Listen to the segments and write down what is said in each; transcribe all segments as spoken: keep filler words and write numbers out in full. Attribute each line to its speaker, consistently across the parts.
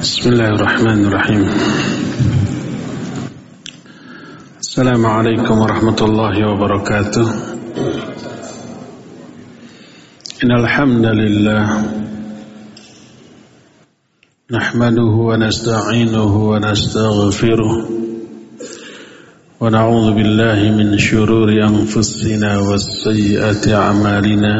Speaker 1: Bismillahirrahmanirrahim. Assalamualaikum warahmatullahi wabarakatuh. Innal hamdalillah nahmaduhu wa nasta'inuhu wa nastaghfiruh wa na'udzu billahi min shururi anfusina was sayyiati a'malina.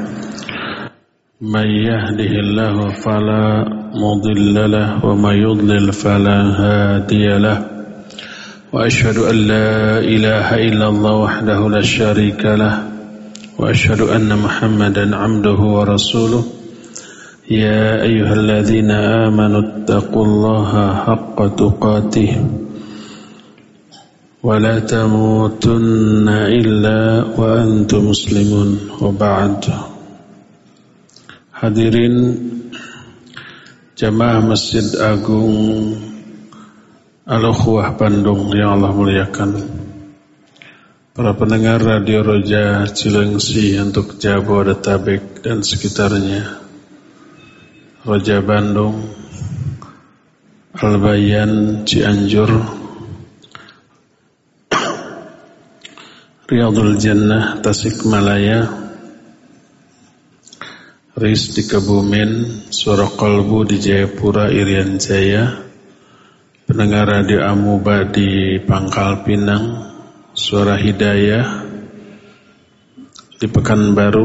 Speaker 1: Man yahdihillahu fala mudilla lahu wa may yudlil fala hadiya lahu. Wa asyhadu an la ilaha illallah wahdahu la syarika lahu wa asyhadu anna Muhammadan 'abduhu wa rasuluh. Ya ayyuhalladzina amanu taqullaha haqqa tuqatih wa la tamutunna illa wa antum muslimun. Wa ba'd. Hadirin jamaah Masjid Agung Al-Ukhuwah Bandung yang Allah muliakan, para pendengar Radio Roja Cilengsi untuk Jabodetabek dan sekitarnya, Roja Bandung, Al-Bayan Cianjur, Riyadul Jannah Tasikmalaya, Ris di Kebumen, Suara Kolbu di Jayapura Irian Jaya, pendengar Radio Amuba di Pangkal Pinang, Suara Hidayah di Pekanbaru,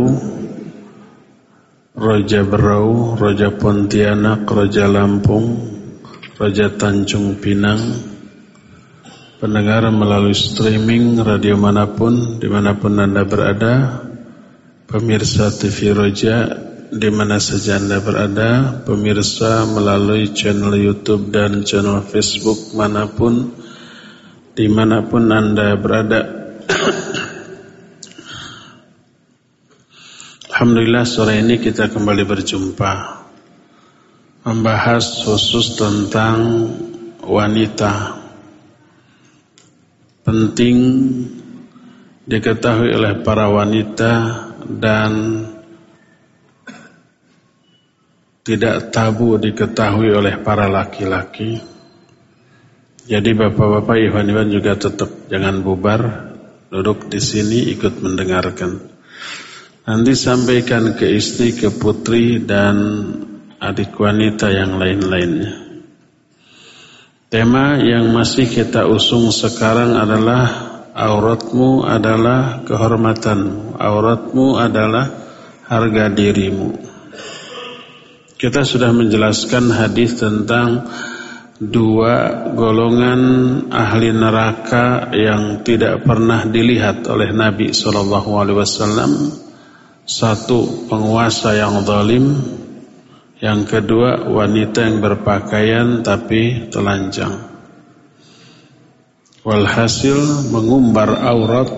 Speaker 1: Roja Berau, Roja Pontianak, Roja Lampung, Roja Tanjung Pinang, pendengar melalui streaming radio manapun, dimanapun Anda berada, pemirsa T V Roja di mana saja Anda berada, pemirsa melalui channel YouTube dan channel Facebook manapun, dimanapun Anda berada. Alhamdulillah, sore ini kita kembali berjumpa membahas khusus tentang wanita. Penting diketahui oleh para wanita dan tidak tabu diketahui oleh para laki-laki. Jadi bapak-bapak, ikhwan-ikhwan juga tetap jangan bubar, duduk di sini ikut mendengarkan. Nanti sampaikan ke istri, ke putri dan adik wanita yang lain-lainnya. Tema yang masih kita usung sekarang adalah auratmu adalah kehormatanmu, auratmu adalah harga dirimu. Kita sudah menjelaskan hadis tentang dua golongan ahli neraka yang tidak pernah dilihat oleh Nabi shallallahu alaihi wasallam. Satu, penguasa yang zalim. Yang kedua, wanita yang berpakaian tapi telanjang. Walhasil, mengumbar aurat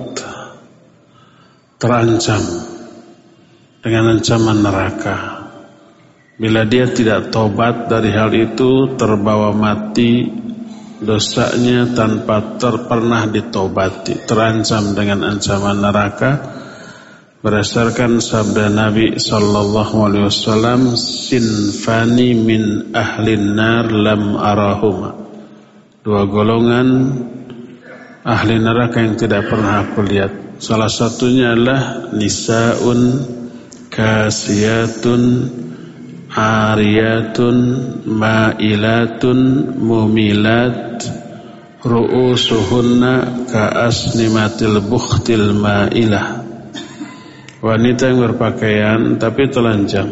Speaker 1: terancam dengan ancaman neraka. Bila dia tidak tobat dari hal itu, terbawa mati dosanya tanpa ter pernah ditobati, terancam dengan ancaman neraka. Berdasarkan sabda Nabi sallallahu alaihi wasallam, sinfani min ahlin nar lam arahuma. Dua golongan ahli neraka yang tidak pernah aku lihat. Salah satunya adalah nisaun kasiyatun ariyatun ma'ilatun mumilat ru'usuhunna ka'asnimatil bukhtil ma'ilah. Wanita yang berpakaian tapi telanjang,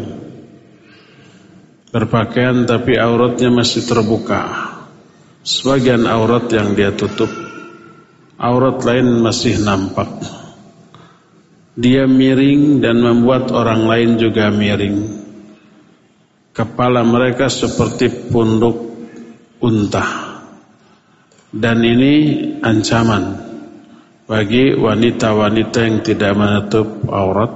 Speaker 1: berpakaian tapi auratnya masih terbuka, sebagian aurat yang dia tutup, aurat lain masih nampak. Dia miring dan membuat orang lain juga miring. Kepala mereka seperti punduk unta. Dan ini ancaman bagi wanita-wanita yang tidak menutup aurat.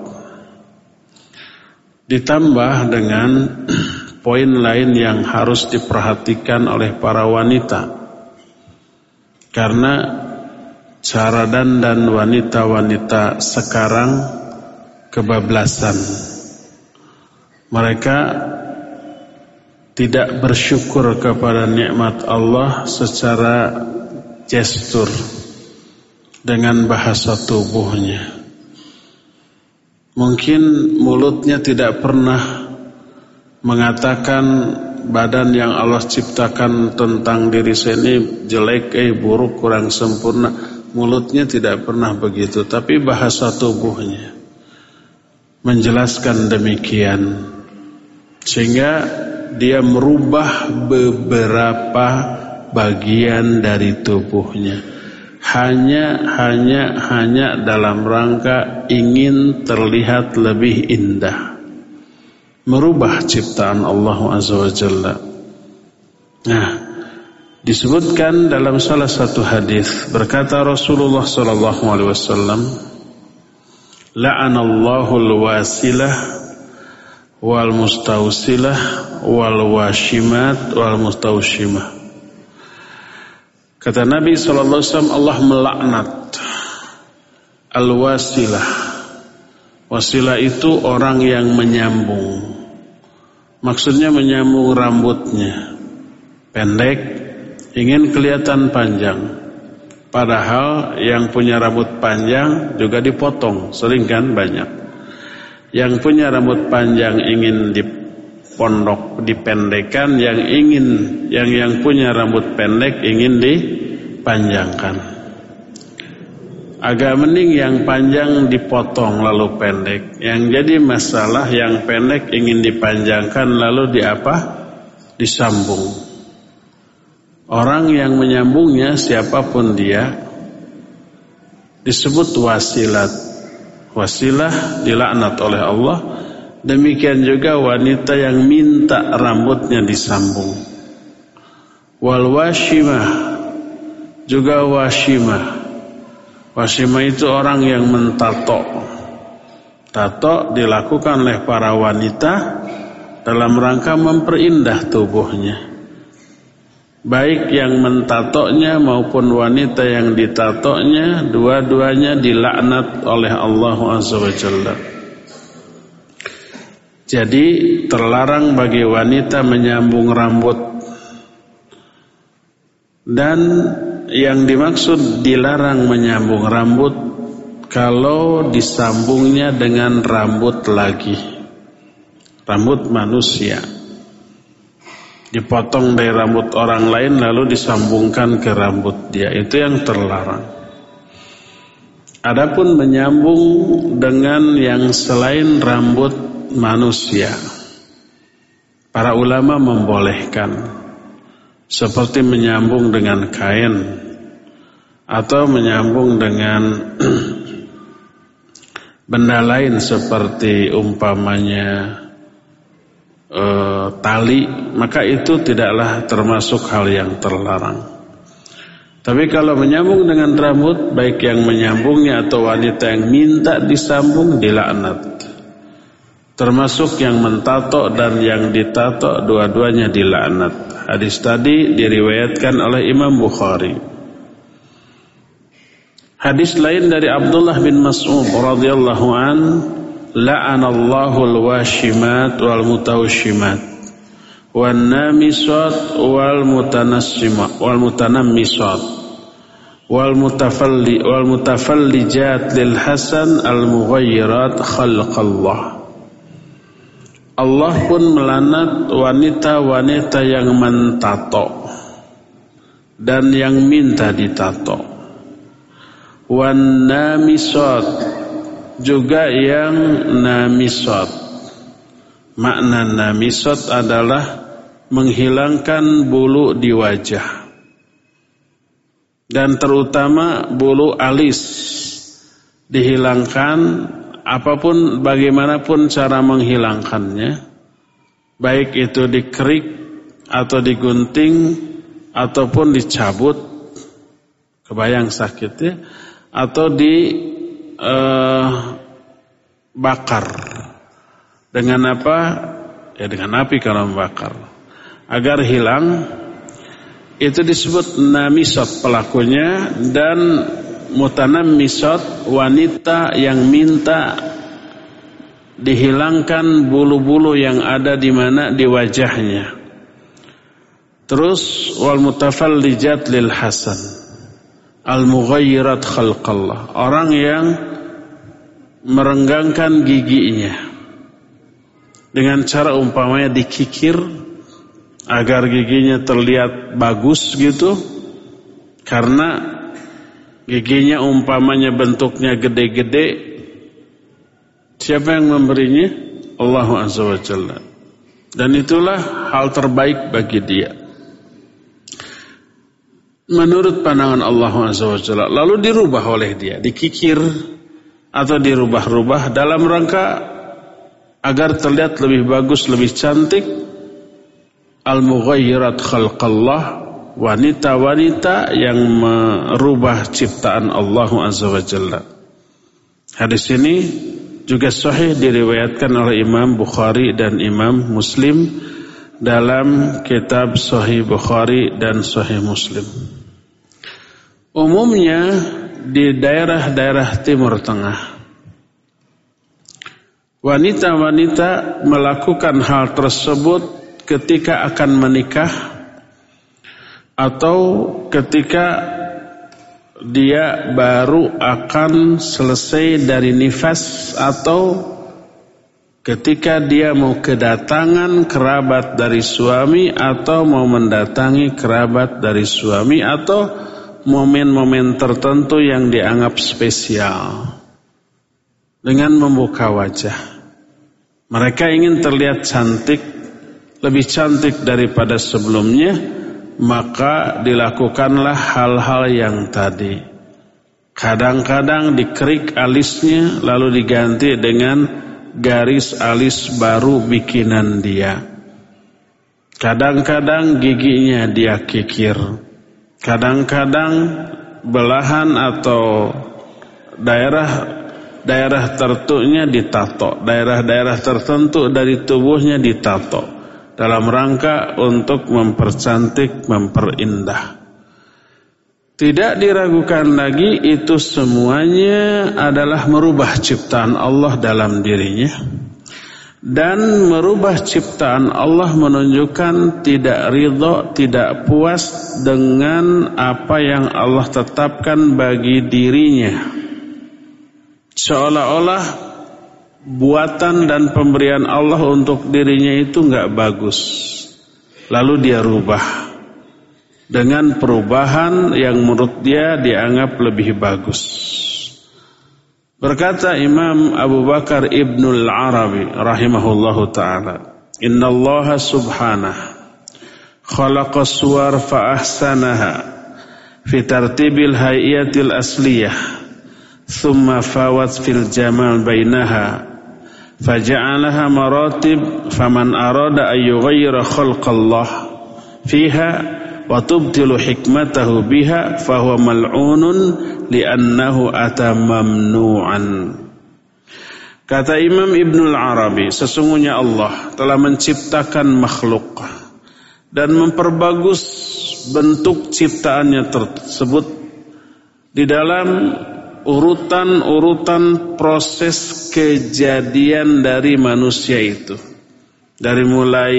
Speaker 1: Ditambah dengan poin lain yang harus diperhatikan oleh para wanita. Karena cara dandan wanita-wanita sekarang kebablasan. Mereka tidak bersyukur kepada nikmat Allah secara gestur dengan bahasa tubuhnya. Mungkin mulutnya tidak pernah mengatakan badan yang Allah ciptakan tentang diri saya ini jelek, eh buruk, kurang sempurna. Mulutnya tidak pernah begitu, tapi bahasa tubuhnya menjelaskan demikian, sehingga dia merubah beberapa bagian dari tubuhnya hanya hanya hanya dalam rangka ingin terlihat lebih indah, merubah ciptaan Allah Azza wa Jalla. Nah, disebutkan dalam salah satu hadis, berkata Rasulullah sallallahu alaihi wasallam, la'anallahu al-wasilah wal mustausilah wal washimat wal mustaushimah. Kata Nabi sallallahu alaihi wasallam, Allah melaknat al-wasilah. Wasilah itu orang yang menyambung. Maksudnya menyambung rambutnya pendek, ingin kelihatan panjang. Padahal yang punya rambut panjang juga dipotong, sering kan banyak. Yang punya rambut panjang ingin dipondok, dipendekkan, yang ingin yang yang punya rambut pendek ingin dipanjangkan. Agak mending yang panjang dipotong lalu pendek. Yang jadi masalah yang pendek ingin dipanjangkan lalu di apa? Disambung. Orang yang menyambungnya siapapun dia disebut wasilat. Wasilah dilaknat oleh Allah. Demikian juga wanita yang minta rambutnya disambung. Wal washimah, juga washimah. Washimah itu orang yang mentato. Tato dilakukan oleh para wanita dalam rangka memperindah tubuhnya. Baik yang mentatonya maupun wanita yang ditatonya, dua-duanya dilaknat oleh Allah Azza wa Jalla. Jadi terlarang bagi wanita menyambung rambut. Dan yang dimaksud dilarang menyambung rambut kalau disambungnya dengan rambut lagi, rambut manusia. Dipotong dari rambut orang lain lalu disambungkan ke rambut dia, itu yang terlarang. Adapun menyambung dengan yang selain rambut manusia, para ulama membolehkan, seperti menyambung dengan kain atau menyambung dengan benda lain seperti umpamanya E, tali, maka itu tidaklah termasuk hal yang terlarang. Tapi kalau menyambung dengan rambut, baik yang menyambungnya atau wanita yang minta disambung, dilaknat. Termasuk yang mentato dan yang ditato, dua-duanya dilaknat. Hadis tadi diriwayatkan oleh Imam Bukhari. Hadis lain dari Abdullah bin Mas'ud radhiyallahu an, la'anallahu al-washimat wal mutawashimat wan namisat wal mutanassimat wal mutanammisat wal mutafalli wal mutafallijat lil hasan al mughayyirat khalqallah. Allah pun melanat wanita-wanita yang mentato dan yang minta ditato. Wan namisat, juga yang namisat. Makna namisat adalah menghilangkan bulu di wajah, dan terutama bulu alis dihilangkan. Apapun bagaimanapun cara menghilangkannya, baik itu dikerik atau digunting ataupun dicabut, kebayang sakitnya, atau di Uh, bakar dengan apa? Ya dengan api kalau membakar agar hilang. Itu disebut namisat pelakunya, dan mutanammisat wanita yang minta dihilangkan bulu-bulu yang ada di mana di wajahnya. Terus wal mutafallijat lil hasan, al mughayyirat khalqallah, orang yang merenggangkan giginya dengan cara umpamanya dikikir agar giginya terlihat bagus gitu, karena giginya umpamanya bentuknya gede-gede. Siapa yang memberinya? Allah Azza wa Jalla. Dan itulah hal terbaik bagi dia menurut pandangan Allah Azza wa Jalla. Lalu dirubah oleh dia, dikikir atau dirubah-rubah dalam rangka agar terlihat lebih bagus, lebih cantik. Al-mughayyirat khalqallah, wanita-wanita yang merubah ciptaan Allah Azza wa Jalla. Hadis ini juga sahih diriwayatkan oleh Imam Bukhari dan Imam Muslim dalam kitab Sahih Bukhari dan Sahih Muslim. Umumnya di daerah-daerah Timur Tengah, wanita-wanita melakukan hal tersebut ketika akan menikah atau ketika dia baru akan selesai dari nifas atau ketika dia mau kedatangan kerabat dari suami atau mau mendatangi kerabat dari suami atau momen-momen tertentu yang dianggap spesial. Dengan membuka wajah, mereka ingin terlihat cantik, lebih cantik daripada sebelumnya, maka dilakukanlah hal-hal yang tadi. Kadang-kadang dikerik alisnya lalu diganti dengan garis alis baru bikinan dia. Kadang-kadang giginya dia kikir. Kadang-kadang belahan atau daerah daerah tertentunya ditato, daerah-daerah tertentu dari tubuhnya ditato dalam rangka untuk mempercantik, memperindah. Tidak diragukan lagi, itu semuanya adalah merubah ciptaan Allah dalam dirinya. Dan merubah ciptaan Allah menunjukkan tidak ridho, tidak puas dengan apa yang Allah tetapkan bagi dirinya. Seolah-olah buatan dan pemberian Allah untuk dirinya itu enggak bagus, lalu dia rubah dengan perubahan yang menurut dia dianggap lebih bagus. Berkata Imam Abu Bakar Ibnul Arabi rahimahullahu ta'ala, Inna Allah subhanahu khalaqa suwar fa ahsanaha fi tartibil hayyatil asliyah thumma fawat fil jamal bainaha faja'alaha maratib faman arada an yughayyira khalqallah fiha wa tubtilu hikmatahu biha fahuwa mal'unun li'annahu ata mamnu'an. Kata Imam Ibnul Arabi, sesungguhnya Allah telah menciptakan makhluk dan memperbagus bentuk ciptaannya tersebut di dalam urutan-urutan proses kejadian dari manusia itu, dari mulai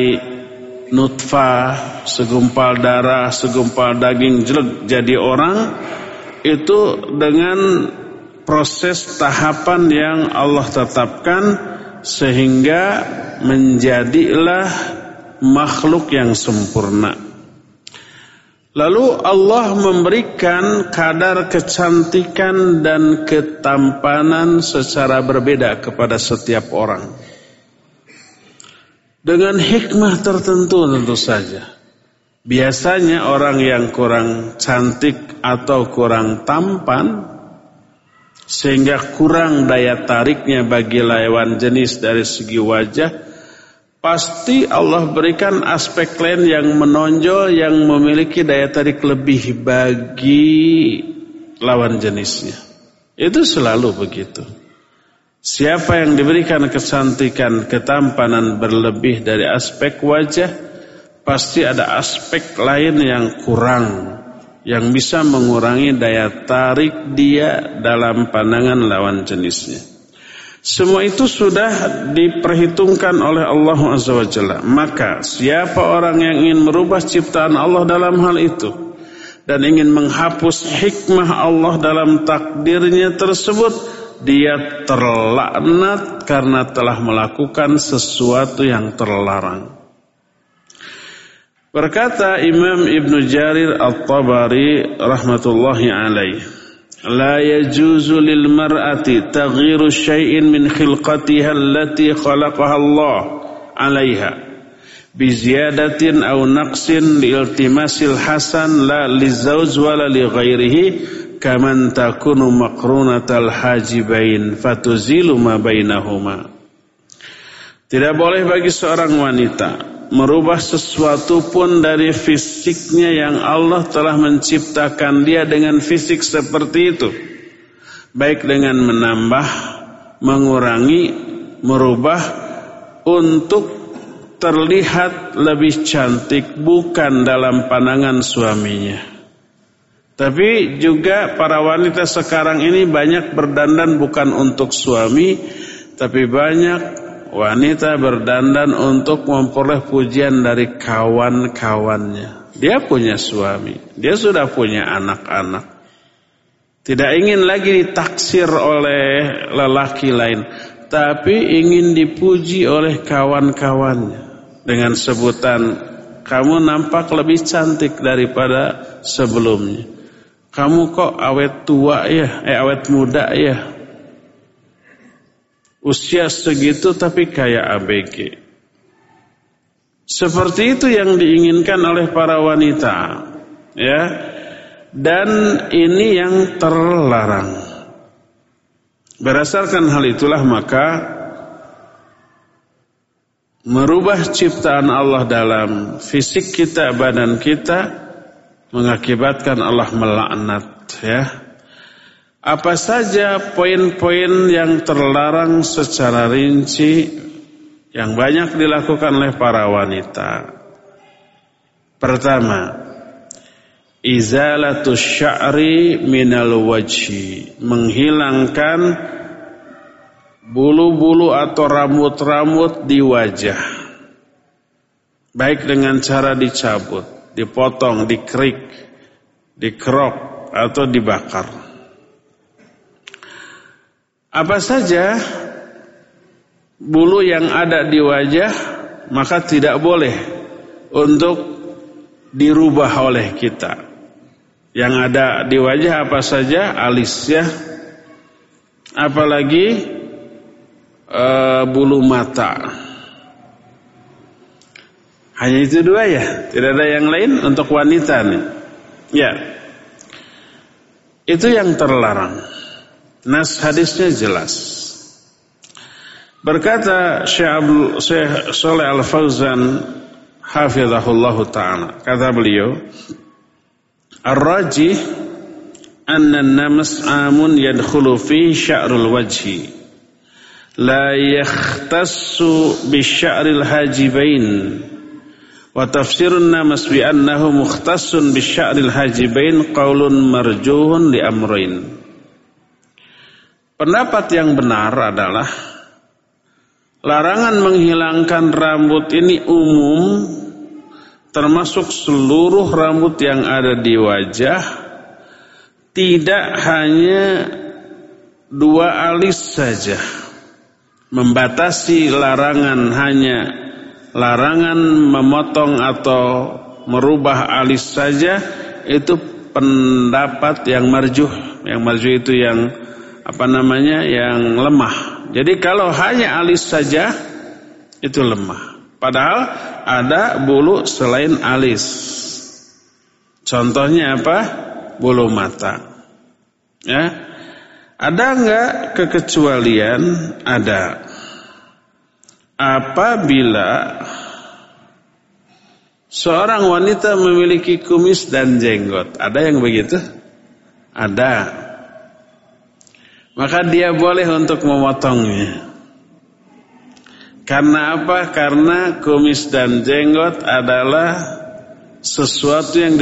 Speaker 1: nutfah, segumpal darah, segumpal daging jelek jadi orang, itu dengan proses tahapan yang Allah tetapkan sehingga menjadilah makhluk yang sempurna. Lalu Allah memberikan kadar kecantikan dan ketampanan secara berbeda kepada setiap orang. Dengan hikmah tertentu tentu saja. Biasanya orang yang kurang cantik atau kurang tampan, sehingga kurang daya tariknya bagi lawan jenis dari segi wajah, pasti Allah berikan aspek lain yang menonjol, yang memiliki daya tarik lebih bagi lawan jenisnya. Itu selalu begitu. Siapa yang diberikan kecantikan, ketampanan berlebih dari aspek wajah, pasti ada aspek lain yang kurang, yang bisa mengurangi daya tarik dia dalam pandangan lawan jenisnya. Semua itu sudah diperhitungkan oleh Allah Azza wa Jalla. Maka siapa orang yang ingin merubah ciptaan Allah dalam hal itu dan ingin menghapus hikmah Allah dalam takdirnya tersebut, dia terlaknat karena telah melakukan sesuatu yang terlarang. Berkata Imam Ibn Jarir At-Tabari rahmatullahi alaih, la yajuzu lil mar'ati taghyiru syai'in min khilqatiha allati khalaqaha Allah 'alaiha bi ziyadatin aw naqsin li iltimasil hasan la lizawj wala li ghairihi kaman takunu maqrunatal hajibain fatuzilu ma bainahuma. Tidak boleh bagi seorang wanita merubah sesuatu pun dari fisiknya yang Allah telah menciptakan dia dengan fisik seperti itu, baik dengan menambah, mengurangi, merubah untuk terlihat lebih cantik bukan dalam pandangan suaminya. Tapi juga para wanita sekarang ini banyak berdandan bukan untuk suami, tapi banyak wanita berdandan untuk memperoleh pujian dari kawan-kawannya. Dia punya suami, dia sudah punya anak-anak. Tidak ingin lagi ditaksir oleh lelaki lain, tapi ingin dipuji oleh kawan-kawannya dengan sebutan, kamu nampak lebih cantik daripada sebelumnya. Kamu kok awet tua ya, eh awet muda ya. Usia segitu tapi kayak A B G. Seperti itu yang diinginkan oleh para wanita, ya. Dan ini yang terlarang. Berdasarkan hal itulah maka merubah ciptaan Allah dalam fisik kita, badan kita, mengakibatkan Allah melaknat, ya. Apa saja poin-poin yang terlarang secara rinci yang banyak dilakukan oleh para wanita? Pertama, izalatus sya'ri minal wajhi, menghilangkan bulu-bulu atau rambut-rambut di wajah, baik dengan cara dicabut, dipotong, dikerik, dikerok atau dibakar. Apa saja bulu yang ada di wajah maka tidak boleh untuk dirubah oleh kita. Yang ada di wajah apa saja? Alis, ya. Apalagi e, bulu mata. Hanya itu dua ya, tidak ada yang lain untuk wanita nih. Ya, itu yang terlarang. Nas hadisnya jelas. Berkata Syekh Syekh Shalih Al-Fauzan hafizahullah ta'ala, kata beliau, ar-rajih anna an-namas amun yadkhulu fi sya'rul wajhi la yakhtassu bi sya'ril hajibain wa tafsirun namas bi annahu mukhtassun bi sya'ril hajibain qaulun marjuhun li amrain. Pendapat yang benar adalah larangan menghilangkan rambut ini umum, termasuk seluruh rambut yang ada di wajah, tidak hanya dua alis saja. Membatasi larangan hanya larangan memotong atau merubah alis saja, itu pendapat yang marjuh. Yang marjuh itu yang apa namanya, yang lemah. Jadi kalau hanya alis saja itu lemah. Padahal ada bulu selain alis. Contohnya apa? Bulu mata. Ya. Ada enggak kekecualian? Ada. Apabila seorang wanita memiliki kumis dan jenggot, ada yang begitu? Ada. Maka dia boleh untuk memotongnya. Karena apa? Karena kumis dan jenggot adalah sesuatu yang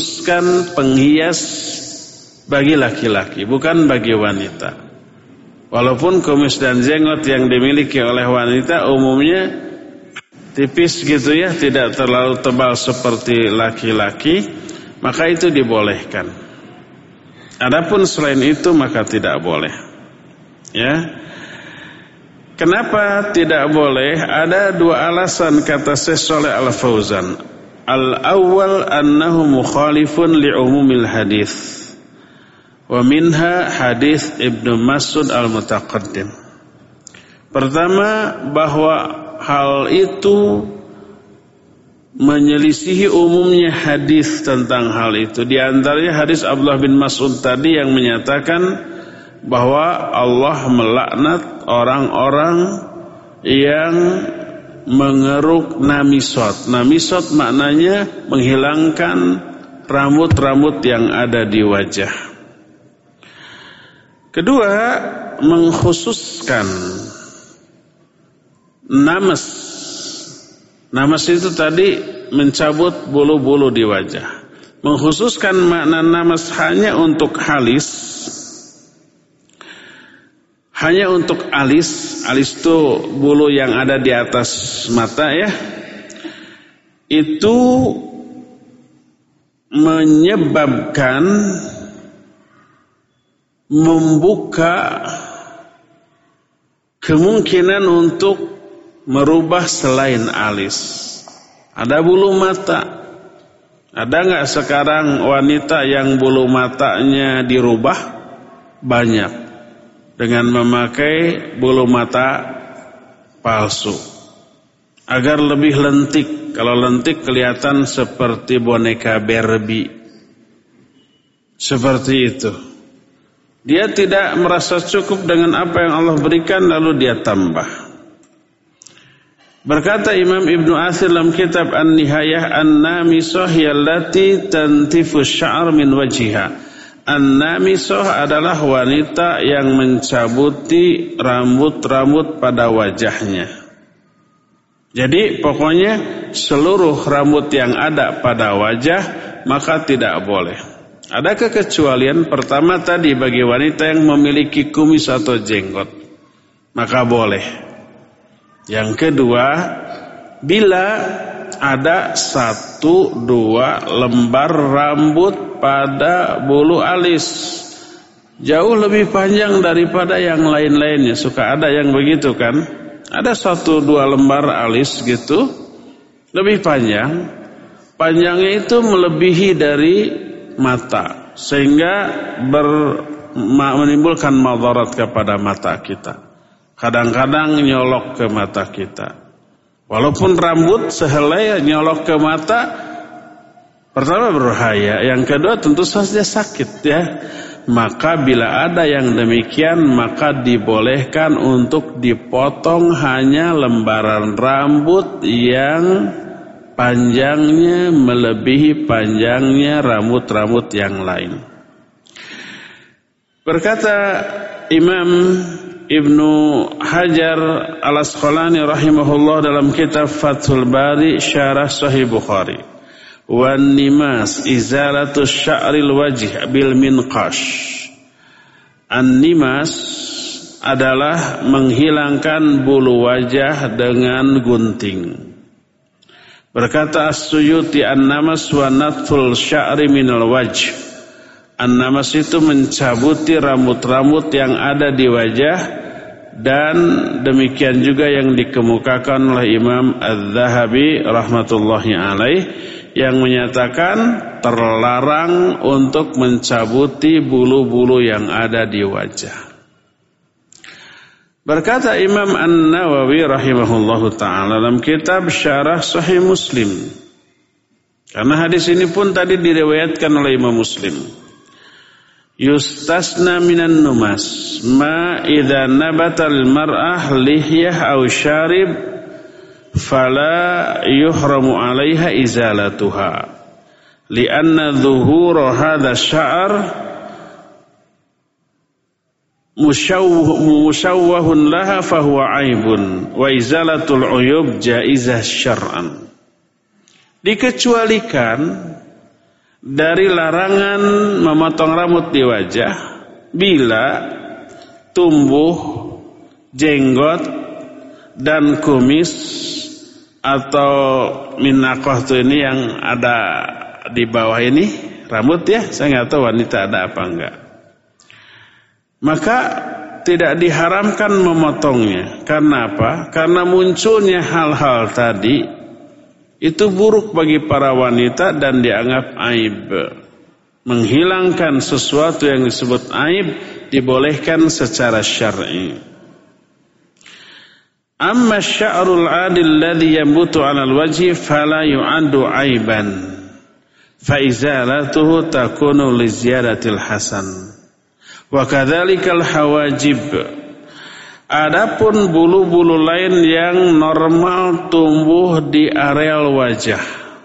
Speaker 1: dikhususkan penghias bagi laki-laki, bukan bagi wanita. Walaupun kumis dan jenggot yang dimiliki oleh wanita umumnya tipis gitu ya, tidak terlalu tebal seperti laki-laki, maka itu dibolehkan. Adapun selain itu maka tidak boleh. Ya. Kenapa tidak boleh? Ada dua alasan kata Syekh Shalih Al Fauzan. Al-awwal annahu mukhalifun li'umumil hadis. Wa minha hadis Ibnu Mas'ud al-Mutaqaddim. Pertama, bahwa hal itu menyelisihi umumnya hadis tentang hal itu. Di antaranya hadis Abdullah bin Mas'ud tadi yang menyatakan bahwa Allah melaknat orang-orang yang mengeruk namisot. Namisot maknanya menghilangkan rambut-rambut yang ada di wajah. Kedua, mengkhususkan namas. Namas itu tadi mencabut bulu-bulu di wajah. Mengkhususkan makna namas hanya untuk halis. Hanya untuk alis, alis itu bulu yang ada di atas mata ya. Itu menyebabkan membuka kemungkinan untuk merubah selain alis. Ada bulu mata. Ada enggak sekarang wanita yang bulu matanya dirubah? Banyak. Dengan memakai bulu mata palsu agar lebih lentik. Kalau lentik kelihatan seperti boneka Barbie. Seperti itu. Dia tidak merasa cukup dengan apa yang Allah berikan, lalu dia tambah. Berkata Imam Ibnu Athir dalam kitab An-Nihayah, An-Namisah yallati tantifu sya'ar min wajiha. An-Namisah adalah wanita yang mencabuti rambut-rambut pada wajahnya. Jadi pokoknya seluruh rambut yang ada pada wajah maka tidak boleh. Ada kekecualian. Pertama tadi bagi wanita yang memiliki kumis atau jenggot, maka boleh. Yang kedua, bila ada satu dua lembar rambut pada bulu alis jauh lebih panjang daripada yang lain-lainnya. Suka ada yang begitu kan? Ada satu dua lembar alis gitu lebih panjang. Panjangnya itu melebihi dari mata sehingga ber, menimbulkan madarat kepada mata kita. Kadang-kadang nyolok ke mata kita. Walaupun rambut sehelai nyolok ke mata, pertama berbahaya, yang kedua tentu saja sakit ya. Maka bila ada yang demikian, maka dibolehkan untuk dipotong hanya lembaran rambut yang panjangnya melebihi panjangnya rambut-rambut yang lain. Berkata Imam Ibnu Hajar Al-Asqalani rahimahullah dalam kitab Fathul Bari Syarah Sahih Bukhari, wan nimas izalatu sya'ril wajh bil minqash. An-nimas adalah menghilangkan bulu wajah dengan gunting. Berkata As-Suyuti, an-namas wa natful sya'ri minal wajh. An-namas itu mencabuti rambut-rambut yang ada di wajah, dan demikian juga yang dikemukakan oleh Imam Az-Zahabi rahmatullahi alaih yang menyatakan terlarang untuk mencabuti bulu-bulu yang ada di wajah. Berkata Imam An-Nawawi rahimahullahu ta'ala dalam kitab Syarah Sahih Muslim, karena hadis ini pun tadi diriwayatkan oleh Imam Muslim, yustasna minan numas ma idza nabatal mar'ah lihyah aw syarib fala yuhramu 'alaiha izalatuha li'anna dhuhura hadha sya'ar musyawwahun laha fahuwa 'aibun wa izalatul 'uyub jaizah syar'an. Dikecualikan dari larangan memotong rambut di wajah bila tumbuh jenggot dan kumis atau minaqah tuh ini yang ada di bawah ini rambut ya, saya nggak tahu wanita ada apa enggak. Maka tidak diharamkan memotongnya. Karena apa? Karena munculnya hal-hal tadi itu buruk bagi para wanita dan dianggap aib. Menghilangkan sesuatu yang disebut aib dibolehkan secara syar'i. Amma sya'rul 'adil alladhi yambutu 'alal wajhi fala yu'addu 'aiban. Fa izalatuhu takunu li ziyadatil hasan. Wa kadzalikal hawajib. Adapun bulu-bulu lain yang normal tumbuh di areal wajah,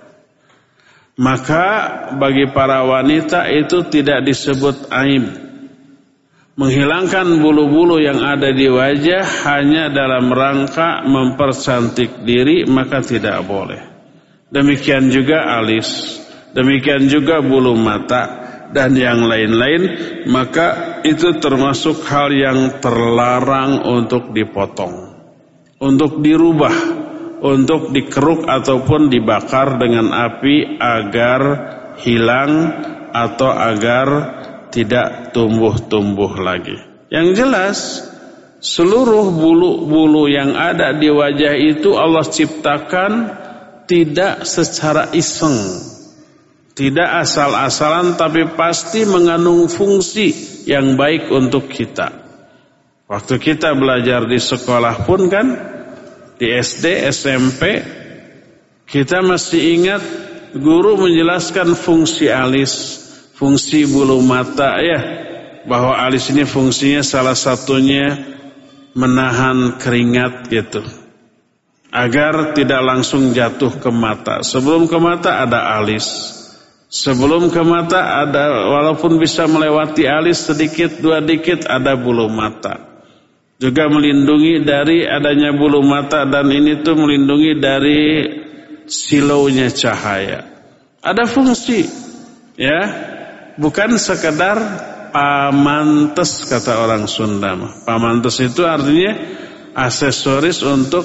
Speaker 1: maka bagi para wanita itu tidak disebut aib. Menghilangkan bulu-bulu yang ada di wajah hanya dalam rangka mempercantik diri, maka tidak boleh. Demikian juga alis, demikian juga bulu mata dan yang lain-lain, maka itu termasuk hal yang terlarang untuk dipotong, untuk dirubah, untuk dikeruk ataupun dibakar dengan api agar hilang atau agar tidak tumbuh-tumbuh lagi. Yang jelas, seluruh bulu-bulu yang ada di wajah itu Allah ciptakan tidak secara iseng, tidak asal-asalan, tapi pasti mengandung fungsi yang baik untuk kita. Waktu kita belajar di sekolah pun kan, di S D, S M P, kita masih ingat guru menjelaskan fungsi alis, fungsi bulu mata ya, bahwa alis ini fungsinya salah satunya menahan keringat gitu, agar tidak langsung jatuh ke mata. Sebelum ke mata ada alis. Sebelum ke mata ada, walaupun bisa melewati alis sedikit dua dikit, ada bulu mata. Juga melindungi dari adanya bulu mata, dan ini tuh melindungi dari silaunya cahaya. Ada fungsi, ya, bukan sekedar pamantes kata orang Sunda. Pamantes itu artinya aksesoris untuk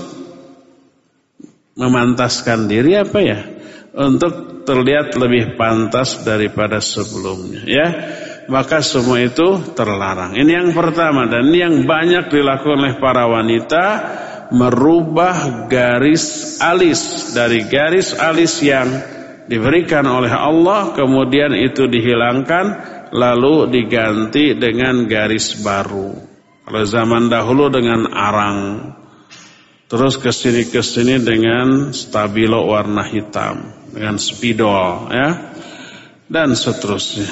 Speaker 1: memantaskan diri apa ya? Untuk terlihat lebih pantas daripada sebelumnya, ya. Maka semua itu terlarang. Ini yang pertama, dan ini yang banyak dilakukan oleh para wanita, merubah garis alis dari garis alis yang diberikan oleh Allah, kemudian itu dihilangkan lalu diganti dengan garis baru. Kalau zaman dahulu dengan arang, terus kesini kesini dengan stabilo warna hitam, dengan spidol, ya, dan seterusnya.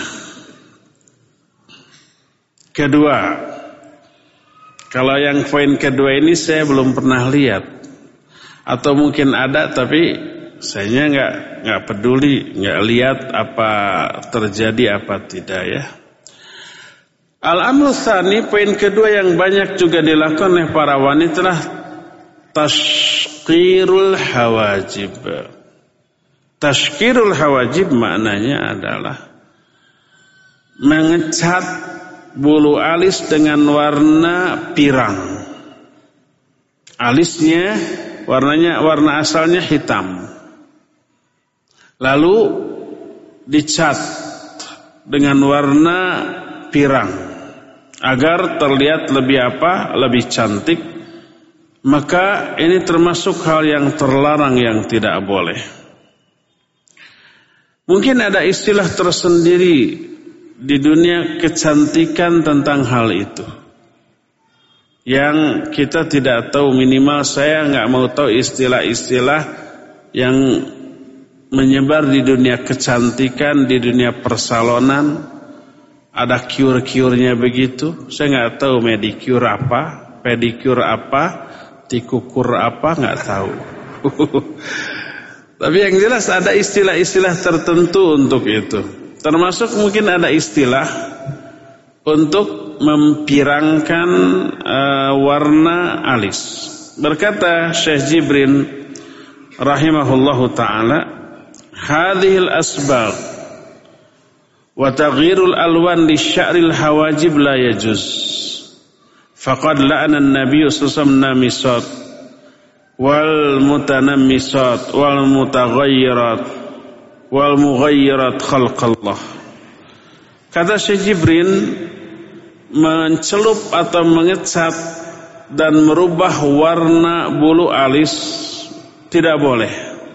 Speaker 1: Kedua, kalau yang poin kedua ini saya belum pernah lihat, atau mungkin ada tapi saya nggak nggak peduli, nggak lihat apa terjadi apa tidak, ya. Al-amru tsani, poin kedua yang banyak juga dilakukan oleh para wanita adalah tashqirul hawajib. Tashqirul hawajib maknanya adalah mengecat bulu alis dengan warna pirang. Alisnya warnanya warna asalnya hitam, lalu dicat dengan warna pirang agar terlihat lebih apa? Lebih cantik. Maka ini termasuk hal yang terlarang, yang tidak boleh. Mungkin ada istilah tersendiri di dunia kecantikan tentang hal itu, yang kita tidak tahu. Minimal saya nggak mau tahu istilah-istilah yang menyebar di dunia kecantikan, di dunia persalonan. Ada cure-cure-nya begitu. Saya nggak tahu medicure apa, pedicure apa, tikukur apa, nggak tahu. Tapi yang jelas ada istilah-istilah tertentu untuk itu. Termasuk mungkin ada istilah untuk mempirangkan uh, warna alis. Berkata Syekh Jibrin rahimahullahu ta'ala, hadhil asbab wa taghyirul alwan li sya'ril hawajib la yajuz. faqad la'ana an-nabiy sallallahu alaihi wasallam namisat wal mutanammisat wal mutaghayyirat wal mughayyirat khalqallah. Kata Syekh Jibrin, mencelup atau mengecat dan merubah warna bulu alis tidak boleh,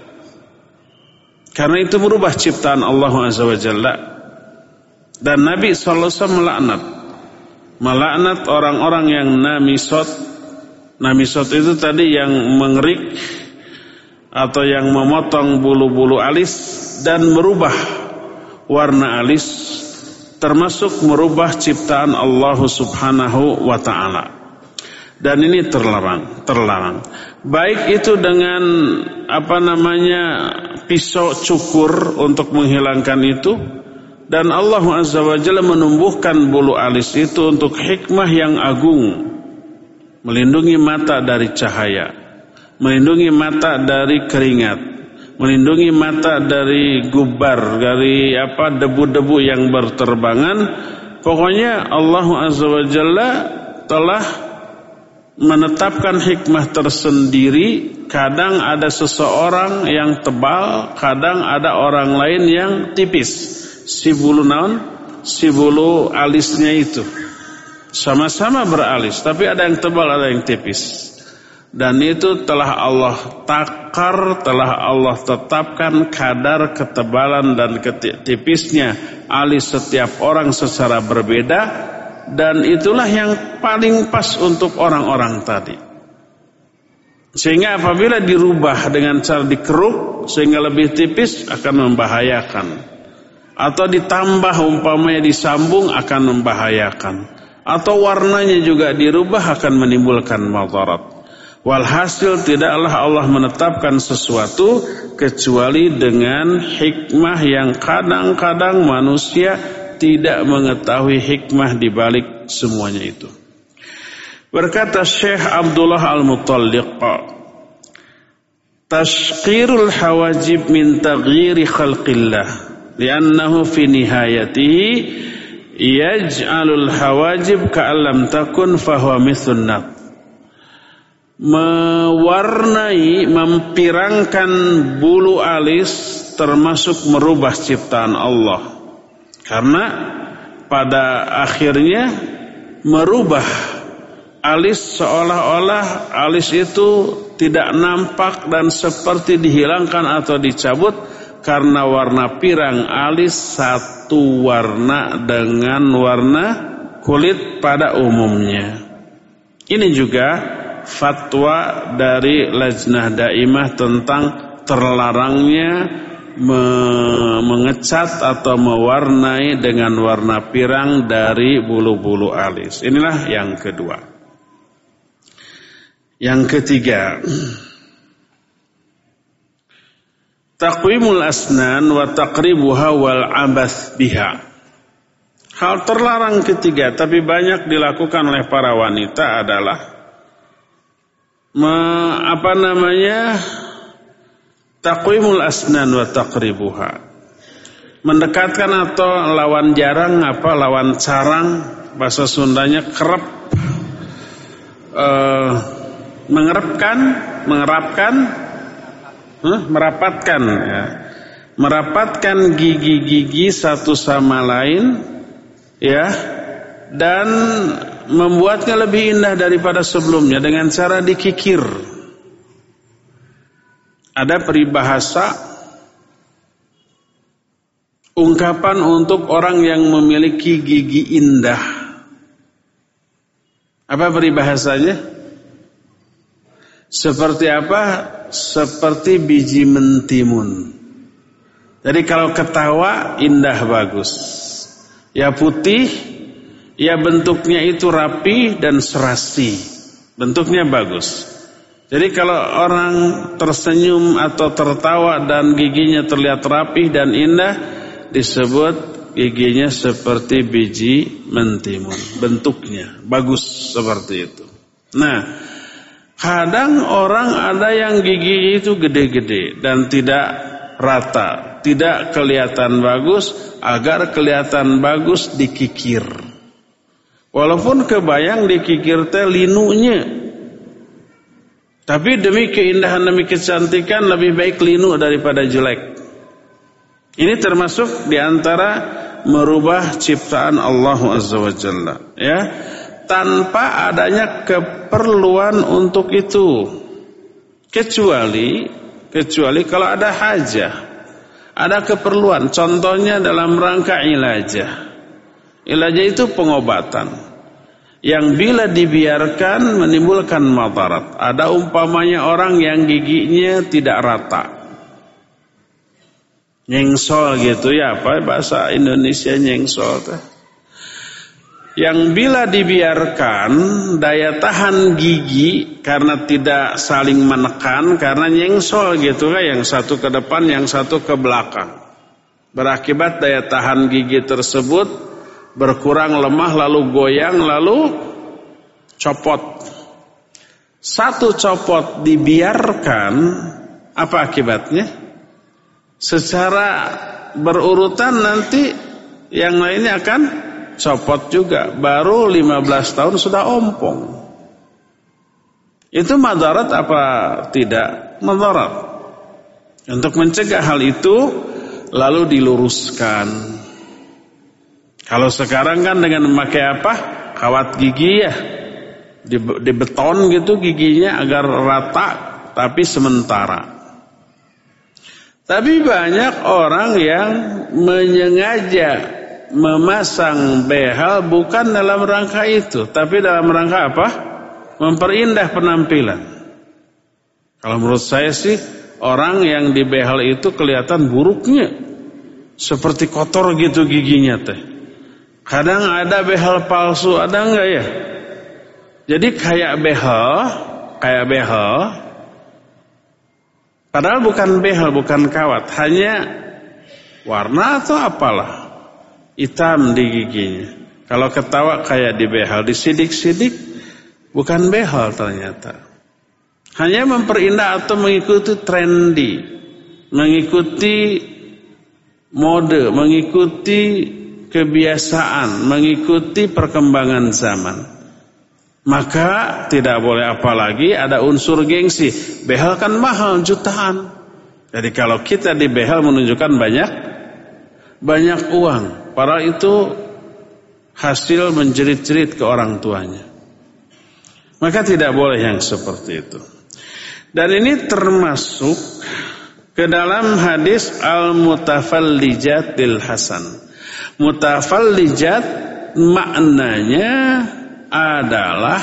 Speaker 1: karena itu merubah ciptaan Allah Azza wa Jalla. Dan Nabi sallallahu alaihi wasallam melaknat melaknat orang-orang yang namisot. Namisot itu tadi yang mengerik atau yang memotong bulu-bulu alis dan merubah warna alis, termasuk merubah ciptaan Allah Subhanahu wa ta'ala. Dan ini terlarang, terlarang. Baik itu dengan apa namanya pisau cukur untuk menghilangkan itu, dan Allah Azza wa Jalla menumbuhkan bulu alis itu untuk hikmah yang agung, melindungi mata dari cahaya, melindungi mata dari keringat, melindungi mata dari gubar, dari apa debu-debu yang berterbangan. Pokoknya Allah Azza wa Jalla telah menetapkan hikmah tersendiri. Kadang ada seseorang yang tebal, kadang ada orang lain yang tipis. Si bulu naon, si bulu alisnya itu sama-sama beralis, tapi ada yang tebal, ada yang tipis. Dan itu telah Allah takar, telah Allah tetapkan kadar ketebalan dan ketipisnya alis setiap orang secara berbeda. Dan itulah yang paling pas untuk orang-orang tadi. Sehingga apabila dirubah dengan cara dikeruk sehingga lebih tipis akan membahayakan, atau ditambah umpamanya disambung akan membahayakan, atau warnanya juga dirubah akan menimbulkan madarat. Walhasil tidaklah Allah menetapkan sesuatu kecuali dengan hikmah yang kadang-kadang manusia tidak mengetahui hikmah di balik semuanya itu. Berkata Syekh Abdullah Al-Mutalliq, tashqirul hawajib min taghyiri khalqillah li'annahu fi nihayatihi yaj'alul hawajib ka'allam takun fahuwa mithlun nat. Mewarnai, mempirangkan bulu alis termasuk merubah ciptaan Allah. Karena pada akhirnya merubah alis seolah-olah alis itu tidak nampak dan seperti dihilangkan atau dicabut, karena warna pirang alis satu warna dengan warna kulit pada umumnya. Ini juga fatwa dari Lajnah Daimah tentang terlarangnya mengecat atau mewarnai dengan warna pirang dari bulu-bulu alis. Inilah yang kedua. Yang ketiga, taqwimul asnan wa taqribuha wal abath biha. Hal terlarang ketiga tapi banyak dilakukan oleh para wanita adalah me, apa namanya taqwimul asnan wa taqribuha, mendekatkan atau lawan jarang apa lawan carang, bahasa Sundanya kerep, uh, mengerepkan, mengerapkan, huh? merapatkan, ya. merapatkan gigi-gigi satu sama lain, ya, dan membuatnya lebih indah daripada sebelumnya dengan cara dikikir. Ada peribahasa ungkapan untuk orang yang memiliki gigi indah. Apa peribahasanya? Seperti apa? Seperti biji mentimun. Jadi kalau ketawa indah bagus. Ya putih, ya bentuknya itu rapi dan serasi. Bentuknya bagus. Jadi kalau orang tersenyum atau tertawa dan giginya terlihat rapih dan indah, disebut giginya seperti biji mentimun. Bentuknya bagus seperti itu. Nah, kadang orang ada yang gigi itu gede-gede dan tidak rata, tidak kelihatan bagus. Agar kelihatan bagus dikikir. Walaupun kebayang dikikir teh linunya. Tapi demi keindahan, demi kecantikan lebih baik linu daripada jelek. Ini termasuk diantara merubah ciptaan Allah Azza wa Jalla. Ya, tanpa adanya keperluan untuk itu. Kecuali, kecuali kalau ada hajah. Ada keperluan, contohnya dalam rangka ilajah. Ilajah itu pengobatan yang bila dibiarkan menimbulkan madarat. Ada umpamanya orang yang giginya tidak rata, nyengsol gitu ya, apa bahasa Indonesia nyengsol tuh. Yang bila dibiarkan daya tahan gigi karena tidak saling menekan, karena nyengsol gitu kan, yang satu ke depan, yang satu ke belakang. Berakibat daya tahan gigi tersebut berkurang, lemah, lalu goyang, lalu copot. Satu copot dibiarkan, apa akibatnya? Secara berurutan nanti yang lainnya akan copot juga. Baru lima belas tahun sudah ompong. Itu madarat apa tidak? Madarat. Untuk mencegah hal itu lalu diluruskan. Kalau sekarang kan dengan memakai apa? Kawat gigi ya. Di, di beton gitu giginya agar rata tapi sementara. Tapi banyak orang yang menyengaja memasang behel bukan dalam rangka itu, tapi dalam rangka apa? Memperindah penampilan. Kalau menurut saya sih, orang yang di behel itu kelihatan buruknya, seperti kotor gitu giginya teh. Kadang ada behel palsu, ada enggak ya? Jadi kayak behel, kayak behel, padahal bukan behel, bukan kawat, hanya warna atau apalah, hitam di giginya. Kalau ketawa kayak di behel, disidik-sidik, bukan behel ternyata. Hanya memperindah atau mengikuti trendy, mengikuti mode, mengikuti kebiasaan, mengikuti perkembangan zaman. Maka tidak boleh, apalagi ada unsur gengsi. Behel kan mahal jutaan. Jadi kalau kita di behel menunjukkan banyak banyak uang, para itu hasil menjerit-jerit ke orang tuanya. Maka tidak boleh yang seperti itu. Dan ini termasuk ke dalam hadis al-mutafallijatil hasan. Mutafallijat maknanya adalah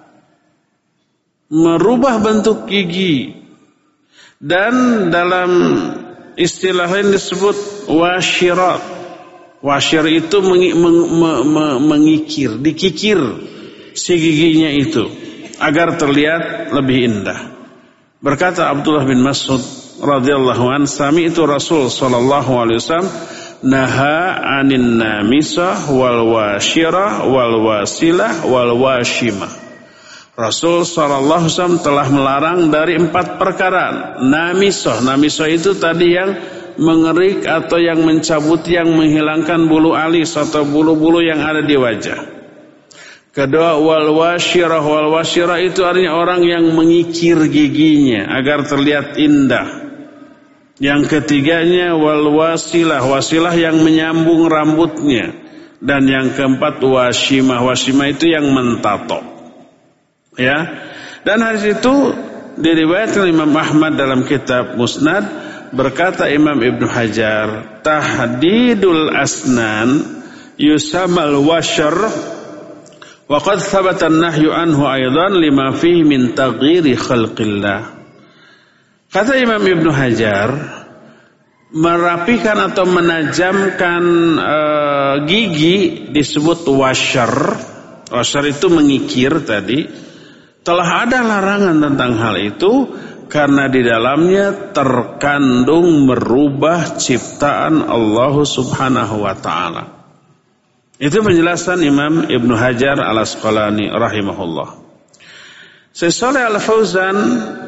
Speaker 1: merubah bentuk gigi, dan dalam istilah lain disebut wasyirat. Wasyir itu mengi, meng, me, me, mengikir, dikikir si giginya itu agar terlihat lebih indah. Berkata Abdullah bin Mas'ud radhiyallahu an, sami'tu Rasul sallallahu alaihi wasallam naha anin namisah wal wasyirah wal wasilah wal washimah. Rasul sallallahu alaihi wasallam telah melarang dari empat perkara. Namisah, namisah itu tadi yang mengerik atau yang mencabut, yang menghilangkan bulu alis atau bulu-bulu yang ada di wajah. Kedua, wal wasyirah, wal wasyirah itu artinya orang yang mengikir giginya agar terlihat indah. Yang ketiganya wal wasilah, wasilah yang menyambung rambutnya. Dan yang keempat washimah, washimah itu yang mentato. Ya. Dan hadis itu diriwayatkan Imam Ahmad dalam kitab Musnad. Berkata Imam Ibnu Hajar, tahdidul asnan yusamal wasyr wa qad thabata an-nahyu anhu aidan lima fihi min taghyiri khalqillah. Kata Imam Ibnu Hajar, merapikan atau menajamkan e, gigi disebut wasyr. Wasyr itu mengikir tadi. Telah ada larangan tentang hal itu karena di dalamnya terkandung merubah ciptaan Allah Subhanahu wa taala. Itu penjelasan Imam Ibnu Hajar Al-Asqalani rahimahullah. Syekh Shalih Al-Fauzan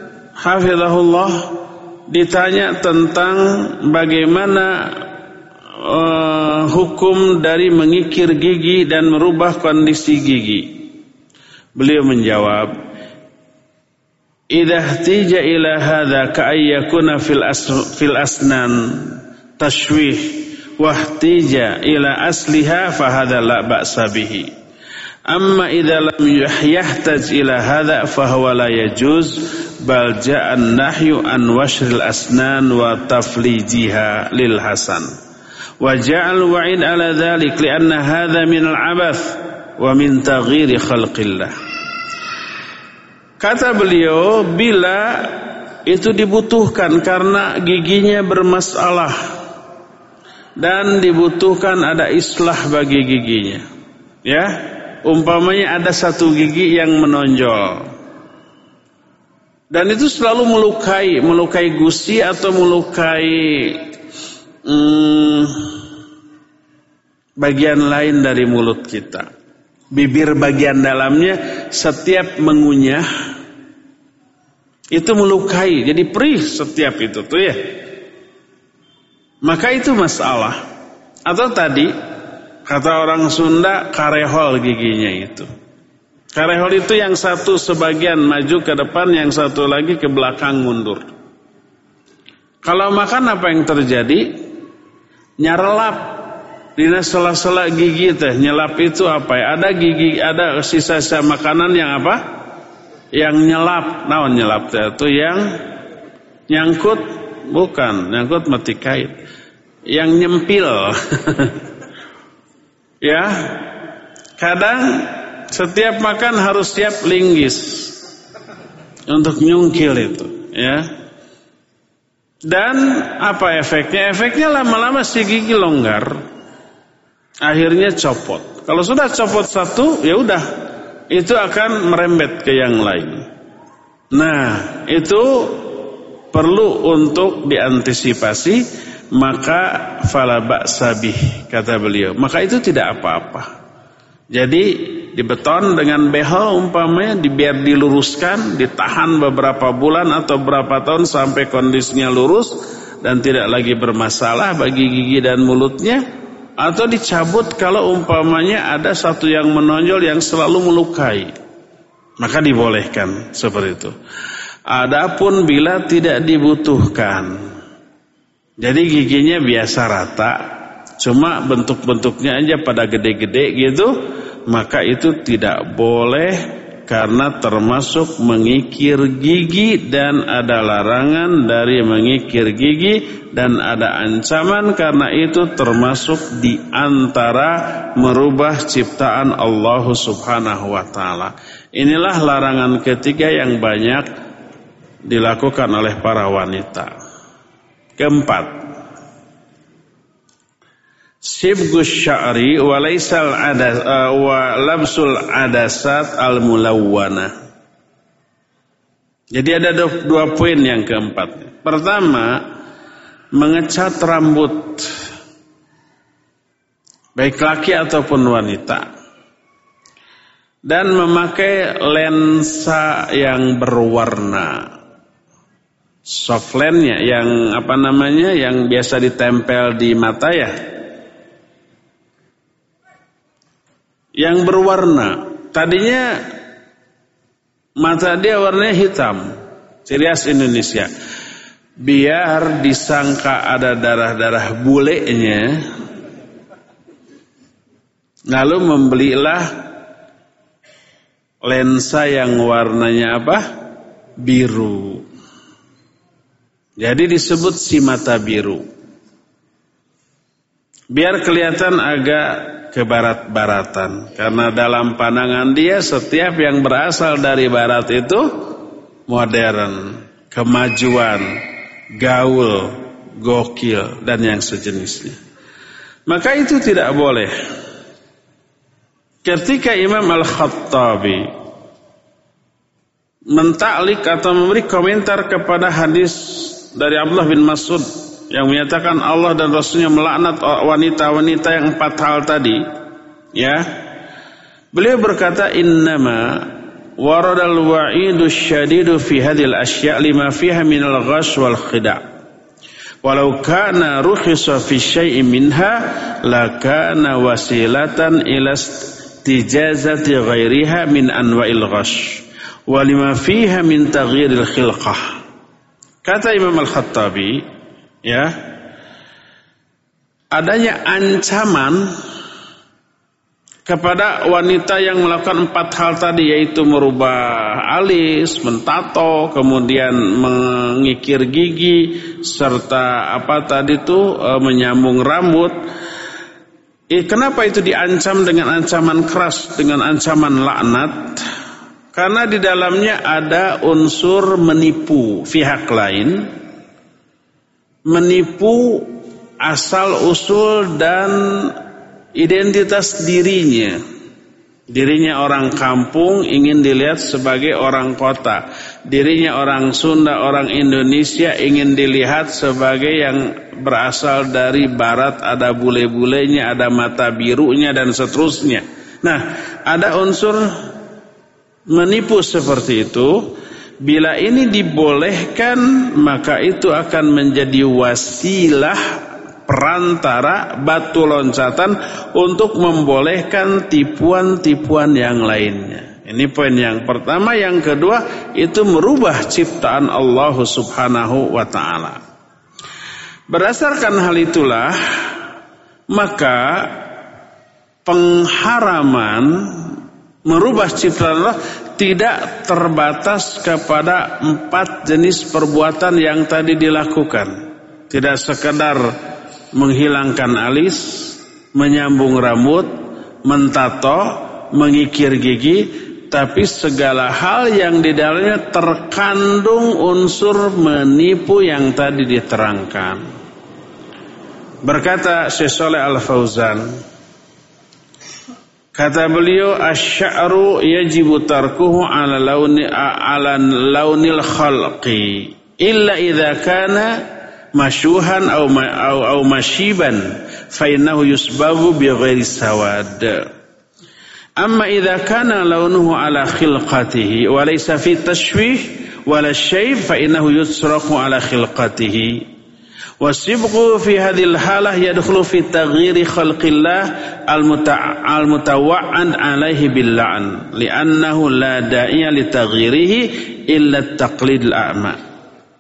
Speaker 1: hafizahullah ditanya tentang bagaimana uh, hukum dari mengikir gigi dan merubah kondisi gigi? Beliau menjawab, idza ihtija ila hadza ka ayyakuna fil as fil asnan tashwih wa ihtija ila asliha fa hadza la ba'sa bihi. Amma idza lam yahtaj ila hadza fa huwa la yajuz bal ja'a an-nahyu an washril asnan wa taflijiha lil hasan wa ja'al wa'id ala dhalik li'anna hadza min al-'abath wa min taghyiri khalqillah. Kata beliau, bila itu dibutuhkan karena giginya bermasalah dan dibutuhkan ada islah bagi giginya, ya, umpamanya ada satu gigi yang menonjol dan itu selalu melukai, melukai gusi atau melukai hmm, bagian lain dari mulut kita. Bibir bagian dalamnya setiap mengunyah itu melukai, jadi perih setiap itu tuh ya. Maka itu masalah. Atau tadi kata orang Sunda karehol giginya itu. Karehol itu yang satu sebagian maju ke depan, yang satu lagi ke belakang mundur. Kalau makan apa yang terjadi? Nyarelap. Dina sela-sela gigi teh nyelap itu apa ya? Ada gigi, ada sisa-sisa makanan yang apa? Yang nyelap. Naon nyelap teh? Itu yang nyangkut, bukan, nyangkut mati kait. Yang nyempil. Ya. Kadang setiap makan harus siap linggis untuk nyungkil itu, ya. Dan apa efeknya? Efeknya lama-lama si gigi longgar. Akhirnya copot. Kalau sudah copot satu, ya udah, itu akan merembet ke yang lain. Nah, itu perlu untuk diantisipasi. Maka fala ba'sa bih, kata beliau. Maka itu tidak apa-apa. Jadi dibeton dengan behel umpamanya, biar diluruskan, ditahan beberapa bulan atau berapa tahun sampai kondisinya lurus dan tidak lagi bermasalah bagi gigi dan mulutnya. Atau dicabut kalau umpamanya ada satu yang menonjol yang selalu melukai, maka dibolehkan seperti itu. Adapun bila tidak dibutuhkan, jadi giginya biasa rata, cuma bentuk-bentuknya aja pada gede-gede gitu, maka itu tidak boleh karena termasuk mengikir gigi dan ada larangan dari mengikir gigi dan ada ancaman karena itu termasuk di antara merubah ciptaan Allah Subhanahu wa taala. Inilah larangan ketiga yang banyak dilakukan oleh para wanita. Keempat, sibgus sya'ri wa laisal adas uh, wa labsul adasat al mulawwana. Jadi ada dua, dua poin yang keempat. Pertama, mengecat rambut baik laki ataupun wanita dan memakai lensa yang berwarna. Soft lens-nya yang apa namanya, yang biasa ditempel di mata ya, yang berwarna. Tadinya mata dia warnanya hitam, ciri khas Indonesia. Biar disangka ada darah-darah bulenya, lalu membelilah lensa yang warnanya apa? Biru. Jadi disebut si mata biru. Biar kelihatan agak kebarat-baratan. Karena dalam pandangan dia setiap yang berasal dari barat itu modern, kemajuan, gaul, gokil, dan yang sejenisnya. Maka itu tidak boleh. Ketika Imam Al-Khattabi mentaklik atau memberi komentar kepada hadis dari Abdullah bin Mas'ud yang menyatakan Allah dan Rasulnya melaknat wanita-wanita yang empat hal tadi, ya, beliau berkata, innama waradal wa'idu syadidu fi hadhil asya' lima fiha minal ghash wal khida'. Walau kana rukhisa fi syai'in minha lakana wasilatan ila istijazati ghairiha min anwa'il ghash wa lima fiha min taghyiril khilqah. Kata Imam Al-Khattabi, ya, adanya ancaman kepada wanita yang melakukan empat hal tadi, yaitu merubah alis, mentato, kemudian mengikir gigi, serta apa tadi itu e, menyambung rambut. E, kenapa itu diancam dengan ancaman keras, dengan ancaman laknat? Karena di dalamnya ada unsur menipu pihak lain, menipu asal usul dan identitas dirinya. Dirinya orang kampung ingin dilihat sebagai orang kota. Dirinya orang Sunda, orang Indonesia ingin dilihat sebagai yang berasal dari barat, ada bule-bulenya, ada mata birunya dan seterusnya. Nah, ada unsur menipu seperti itu. Bila ini dibolehkan, maka itu akan menjadi wasilah, perantara, batu loncatan untuk membolehkan tipuan-tipuan yang lainnya. Ini poin yang pertama. Yang kedua, itu merubah ciptaan Allah Subhanahu wa ta'ala. Berdasarkan hal itulah, maka pengharaman merubah ciptaan Allah tidak terbatas kepada empat jenis perbuatan yang tadi dilakukan. Tidak sekedar menghilangkan alis, menyambung rambut, mentato, mengikir gigi, tapi segala hal yang di dalamnya terkandung unsur menipu yang tadi diterangkan. Berkata Syekh Shalih Al-Fauzan, kata beliau, asy-sya'ru yajibu tarkuhu ala launi ala launil khalqi illa idza kana masyuhan au au, au mashiban fa innahu yusbabu bi ghairi sawad. Amma idza kana launuhu ala khilqatihi wa laysa fi tashwih wala syayb fa innahu yusraqu ala khilqatihi. Wasibqu fi hadhil halah yadkhulu fi taghyiri khalqillah al-mutawa'an alaihi bil la'n li'annahu la da'iya li taghyirihi illa at-taqlid al-a'ma.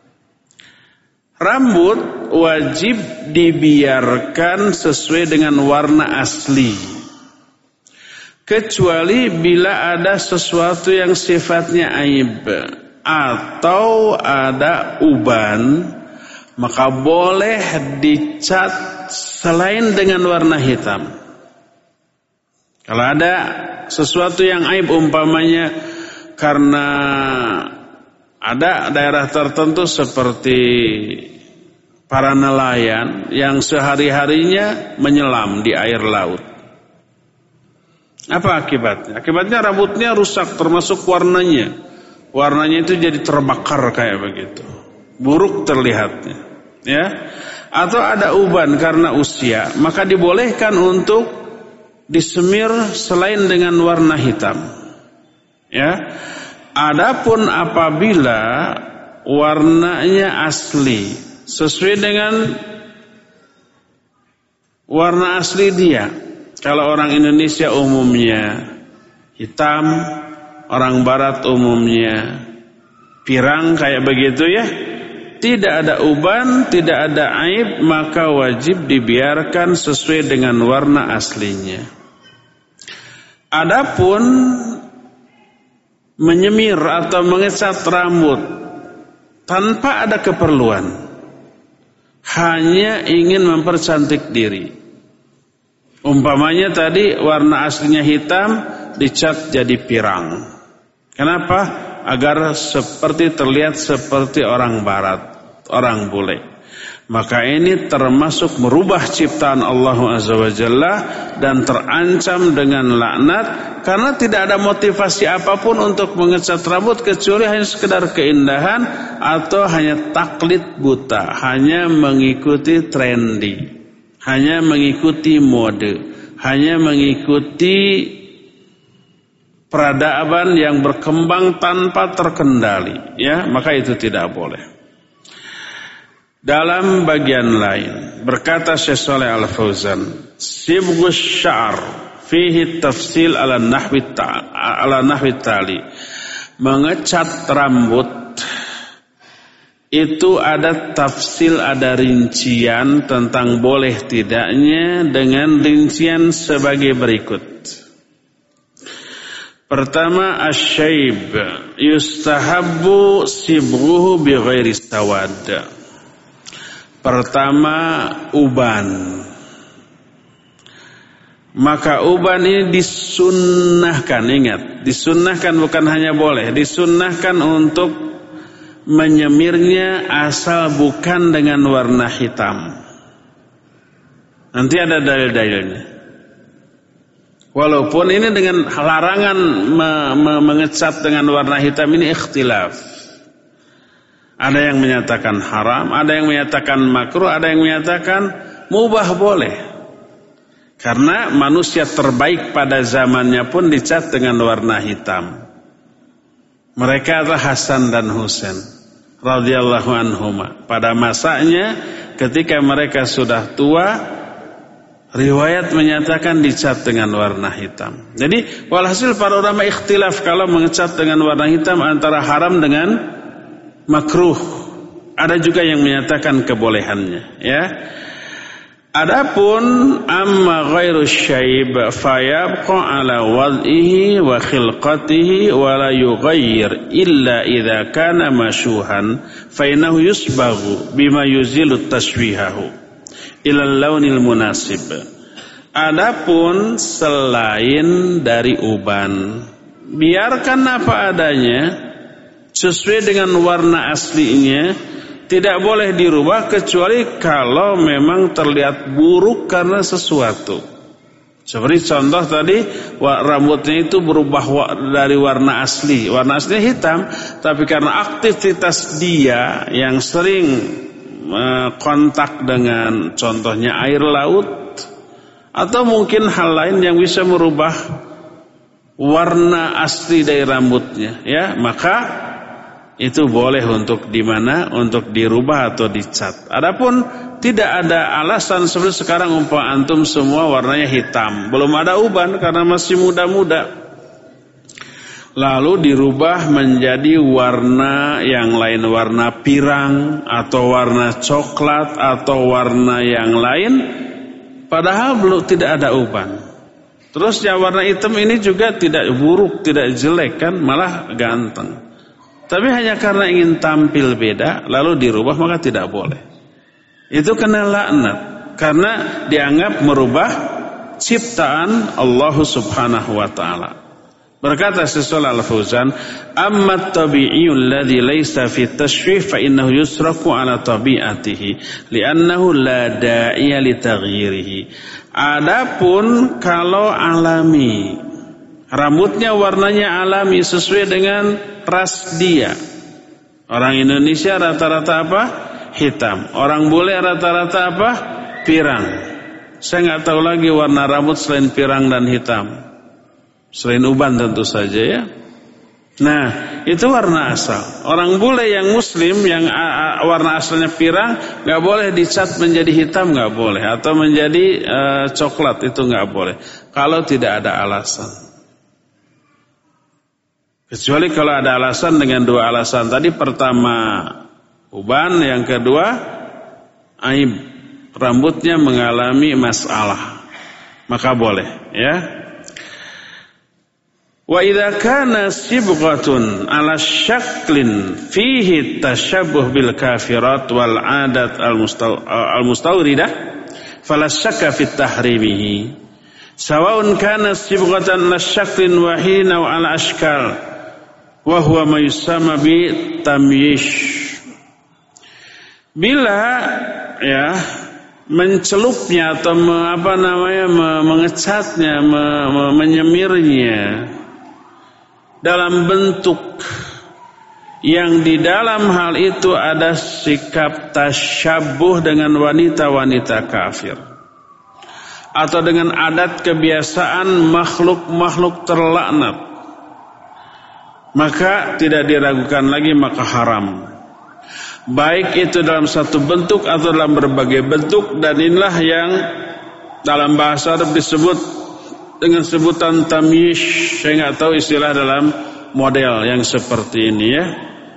Speaker 1: Rambut wajib dibiarkan sesuai dengan warna asli, kecuali bila ada sesuatu yang sifatnya aib atau ada uban, maka boleh dicat selain dengan warna hitam. Kalau ada sesuatu yang aib, umpamanya karena ada daerah tertentu seperti para nelayan yang sehari-harinya menyelam di air laut. Apa akibatnya? Akibatnya rambutnya rusak, termasuk warnanya. Warnanya itu jadi terbakar kayak begitu. Buruk terlihatnya. Ya. Atau ada uban karena usia, maka dibolehkan untuk disemir selain dengan warna hitam. Ya. Adapun apabila warnanya asli sesuai dengan warna asli dia, kalau orang Indonesia umumnya hitam, orang barat umumnya pirang kayak begitu ya, tidak ada uban, tidak ada aib, maka wajib dibiarkan sesuai dengan warna aslinya. Adapun menyemir atau mengecat rambut tanpa ada keperluan, hanya ingin mempercantik diri. Umpamanya tadi warna aslinya hitam, dicat jadi pirang. Kenapa? Agar seperti terlihat seperti orang barat, orang bule. Maka ini termasuk merubah ciptaan Allah Azza wa Jalla dan terancam dengan laknat, karena tidak ada motivasi apapun untuk mengecat rambut kecuali hanya sekedar keindahan atau hanya taklid buta, hanya mengikuti trendy, hanya mengikuti mode, hanya mengikuti peradaban yang berkembang tanpa terkendali, ya, maka itu tidak boleh. Dalam bagian lain berkata Syekh Shalih Al Fauzan, sibghus sya'r fihi tafsil ala nahwi ala nahwi tali. Mengecat rambut itu ada tafsil, ada rincian tentang boleh tidaknya dengan rincian sebagai berikut. Pertama, asy-syaib yustahabbu sibghuhu bi ghairi sawad. Pertama, uban. Maka uban ini disunnahkan, ingat, disunnahkan bukan hanya boleh, disunnahkan untuk menyemirnya asal bukan dengan warna hitam. Nanti ada dalil-dalilnya. Walaupun ini dengan larangan me- me- mengecat dengan warna hitam ini ikhtilaf. Ada yang menyatakan haram, ada yang menyatakan makruh, ada yang menyatakan mubah boleh. Karena manusia terbaik pada zamannya pun dicat dengan warna hitam. Mereka adalah Hasan dan Husain radhiyallahu anhuma. Pada masanya ketika mereka sudah tua, riwayat menyatakan dicat dengan warna hitam. Jadi walhasil para ulama ikhtilaf kalau mengecat dengan warna hitam antara haram dengan makruh. Ada juga yang menyatakan kebolehannya, ya. Adapun amma ghairu syaib fayabqa ala wad'ihi wa khilqatihi wa la yughayyir illa idza kana masyuhan fa innahu yusbaghu bima yuzilu tashwihahu ila launil munasib. Adapun selain dari uban, biarkan apa adanya sesuai dengan warna aslinya, tidak boleh dirubah kecuali kalau memang terlihat buruk karena sesuatu. Seperti contoh tadi, rambutnya itu berubah dari warna asli, warna aslinya hitam, tapi karena aktivitas dia yang sering kontak dengan contohnya air laut atau mungkin hal lain yang bisa merubah warna asli dari rambutnya, ya, maka itu boleh untuk di mana, untuk dirubah atau dicat. Adapun tidak ada alasan seperti sekarang umpama antum semua warnanya hitam, belum ada uban karena masih muda-muda, lalu dirubah menjadi warna yang lain, warna pirang atau warna coklat atau warna yang lain, padahal belum tidak ada uban. Terus ya warna hitam ini juga tidak buruk, tidak jelek kan, malah ganteng. Tapi hanya karena ingin tampil beda lalu dirubah maka tidak boleh. Itu kena laknat karena dianggap merubah ciptaan Allah Subhanahu wa taala. Berkata Syekh Al Fauzan, "Amma at-tabi'iyyu alladhi laysa fi tashwih fa innahu yusraku ala tabi'atihi li'annahu la da'iya li taghyirihi." Adapun kalau alami, rambutnya warnanya alami sesuai dengan ras dia. Orang Indonesia rata-rata apa? Hitam. Orang bule rata-rata apa? Pirang. Saya nggak tahu lagi warna rambut selain pirang dan hitam. Selain uban tentu saja, ya. Nah, itu warna asal. Orang bule yang muslim yang warna asalnya pirang nggak boleh dicat menjadi hitam, nggak boleh, atau menjadi uh, coklat, itu nggak boleh. Kalau tidak ada alasan. Kecuali kalau ada alasan dengan dua alasan tadi. Pertama uban, yang kedua aib, rambutnya mengalami masalah, maka boleh, ya. Wa idza kana sibghatun ala syaklin fihi tashabbuh bil kafirat wal adat al mustawridah fala syakka fit tahrimihi sawa'un kana sibghatan ala syaklin wahina wa ala ashkal wa huwa ma yusamma bi tamyish. Bila ya mencelupnya atau me, apa namanya me, mengecatnya, me, me, menyemirnya dalam bentuk yang di dalam hal itu ada sikap tasyabuh dengan wanita-wanita kafir atau dengan adat kebiasaan makhluk-makhluk terlaknat, maka tidak diragukan lagi, maka haram. baik itu dalam satu bentuk atau dalam berbagai bentuk, dan inilah yang dalam bahasa Arab disebut dengan sebutan tamyiz. Saya nggak tahu istilah dalam model yang seperti ini ya.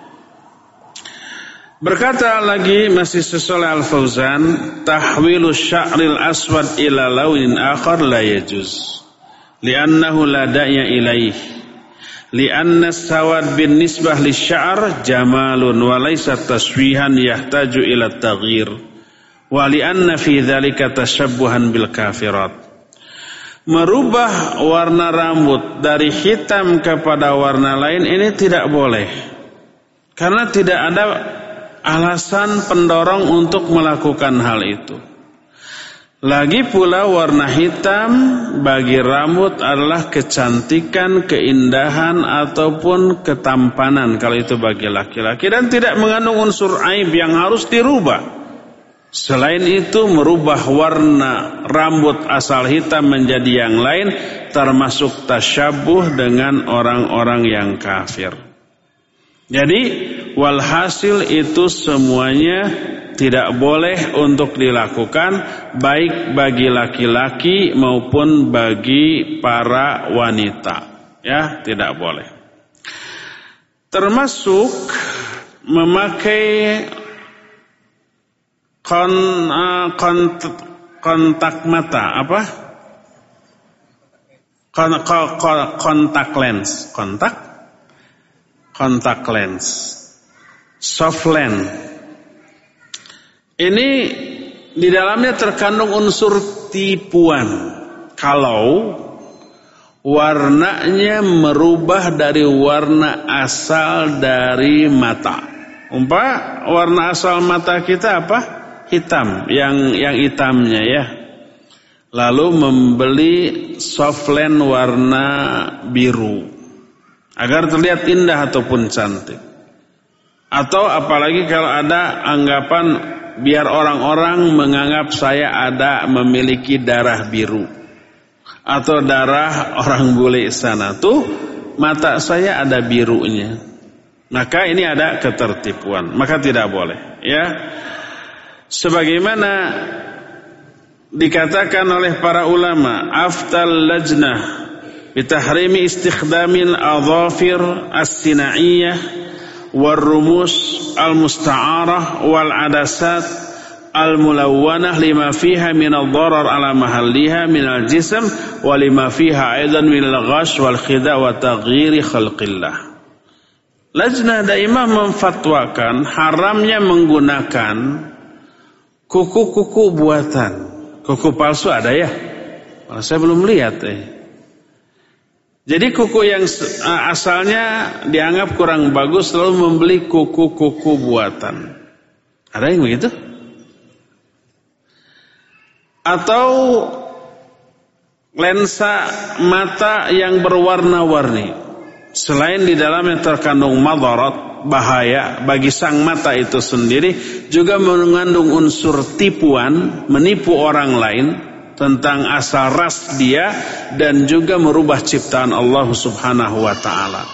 Speaker 1: Berkata lagi masih Shalih Al-Fauzan, tahwilu sya'ril aswad ila launin akhar la yajuz li'annahu la da'ya ilaih li'anna sawad bin nisbah lisya'r jamalun wa laysa taswihan yahtaju ila taghyir wa li'anna fi dhalika tashabbuhan bil kafirat. Merubah warna rambut dari hitam kepada warna lain ini tidak boleh, karena tidak ada alasan pendorong untuk melakukan hal itu. Lagi pula warna hitam bagi rambut adalah kecantikan, keindahan ataupun ketampanan kalau itu bagi laki-laki, dan tidak mengandung unsur aib yang harus dirubah. Selain itu, merubah warna rambut asal hitam menjadi yang lain termasuk tasyabuh dengan orang-orang yang kafir. Jadi walhasil itu semuanya tidak boleh untuk dilakukan, baik bagi laki-laki maupun bagi para wanita. Ya, tidak boleh. Termasuk memakai kon, uh, kontak, kontak mata, apa? Kon, kon, kon, kontak lens, kontak, kontak lens, soft lens. Ini di dalamnya terkandung unsur tipuan. Kalau warnanya merubah dari warna asal dari mata. Umpama warna asal mata kita apa? Hitam, yang yang hitamnya ya. Lalu membeli soft lens warna biru agar terlihat indah ataupun cantik. Atau apalagi kalau ada anggapan biar orang-orang menganggap saya ada memiliki darah biru atau darah orang bule sana, tuh mata saya ada birunya, maka ini ada ketertipuan, maka tidak boleh ya. Sebagaimana dikatakan oleh para ulama, aftal lajnah bitahrimi istikhdamil adhafir as-sinaiyah والرموش المستعارة والعدسات الملونة لما فيها من الضرر على محلها من الجسم ولما فيها أيضا من الغش والخداع وتغيير خلق الله. Lajnah daimah memfatwakan haramnya menggunakan kuku-kuku buatan. Kuku palsu ada ya? Saya belum lihat eh. Jadi kuku yang asalnya dianggap kurang bagus lalu membeli kuku-kuku buatan. Ada yang begitu? Atau lensa mata yang berwarna-warni. Selain di dalamnya terkandung madarat, bahaya bagi sang mata itu sendiri, juga mengandung unsur tipuan, menipu orang lain tentang asal ras dia, dan juga merubah ciptaan Allah Subhanahu wa ta'ala.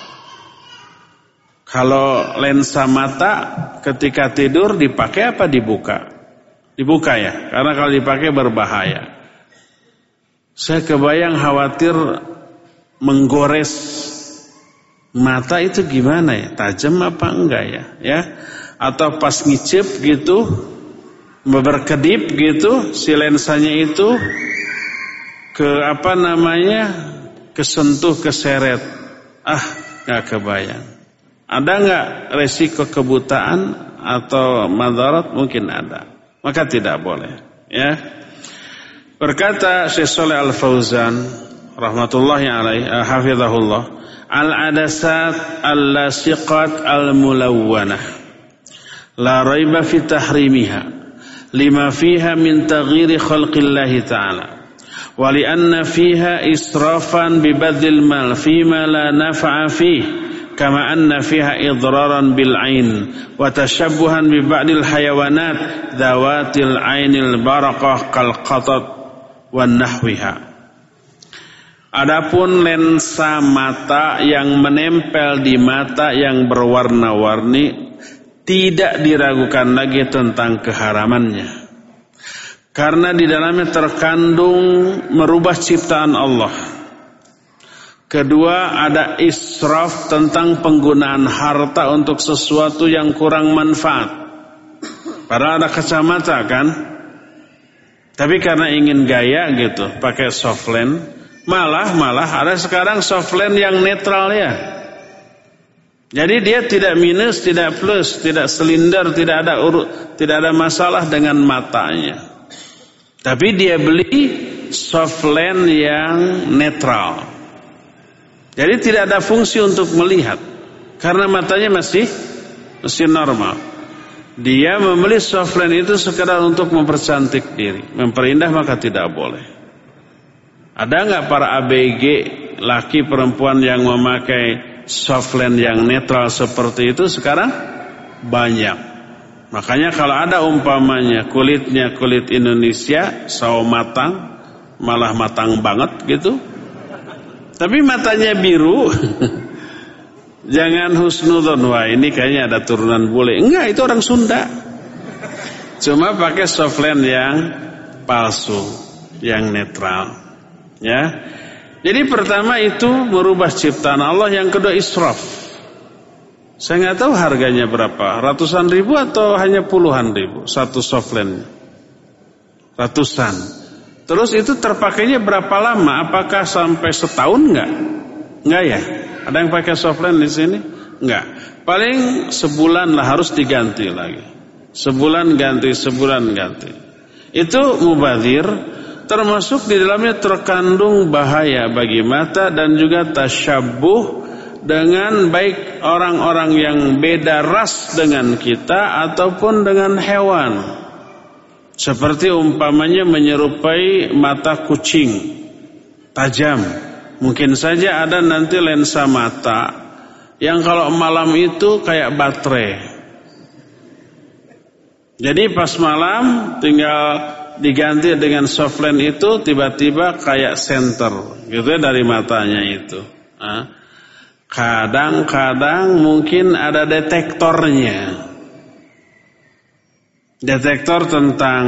Speaker 1: Kalau lensa mata ketika tidur dipakai apa dibuka? Dibuka ya, karena kalau dipakai berbahaya. Saya kebayang khawatir menggores mata itu gimana ya? Tajam apa enggak ya? Ya, atau pas ngicip gitu, berkedip gitu, si lensanya itu ke apa namanya, kesentuh, keseret. Ah, gak kebayang. Ada gak resiko kebutaan atau madarat? Mungkin ada. Maka tidak boleh ya. Berkata Syekh Shalih Al-Fauzan rahmatullahi alaihi, hafizahullah, al-adasat al-lasiqat al-mulawwanah la raiba fi tahrimiha lima fiha min taghyiri khalqillahi ta'ala wa li anna fiha israfan bi badlil mal fima la naf'a fihi kama anna fiha idraran bil ain wa tashabbuhan bi ba'dil hayawanat dhawatil ainil barakah kal qatat wan nahwiha. Adapun lensa mata yang menempel di mata yang berwarna-warni tidak diragukan lagi tentang keharamannya. Karena di dalamnya terkandung merubah ciptaan Allah. Kedua, ada israf tentang penggunaan harta untuk sesuatu yang kurang manfaat. Padahal ada kacamata kan? Tapi karena ingin gaya gitu, pakai softland. Malah, malah ada sekarang softland yang netral ya. Jadi dia tidak minus, tidak plus, tidak silinder, tidak ada urut, tidak ada masalah dengan matanya. Tapi dia beli softland yang netral. Jadi tidak ada fungsi untuk melihat karena matanya masih masih normal. Dia membeli softland itu sekadar untuk mempercantik diri, memperindah, maka tidak boleh. Ada nggak para A B G laki perempuan yang memakai softland yang netral seperti itu sekarang? Banyak. Makanya kalau ada umpamanya kulitnya kulit Indonesia, sawo matang, malah matang banget gitu. Tapi matanya biru, jangan husnudon, wah ini kayaknya ada turunan bule. Enggak, itu orang Sunda. Cuma pakai softland yang palsu, yang netral. Ya. Jadi pertama itu merubah ciptaan Allah, yang kedua israf. Saya nggak tahu harganya berapa, ratusan ribu atau hanya puluhan ribu satu softland. Ratusan. Terus itu terpakainya berapa lama? Apakah sampai setahun enggak? Enggak ya? Ada yang pakai softland di sini? Enggak. Paling sebulan lah harus diganti lagi. Sebulan ganti, sebulan ganti. Itu mubadzir, termasuk di dalamnya terkandung bahaya bagi mata dan juga tasyabbuh dengan baik orang-orang yang beda ras dengan kita ataupun dengan hewan. Seperti umpamanya menyerupai mata kucing tajam. Mungkin saja ada nanti lensa mata yang kalau malam itu kayak baterai. Jadi pas malam tinggal diganti dengan softland itu tiba-tiba kayak senter gitu ya dari matanya itu. Kadang-kadang mungkin ada detektornya. Detektor tentang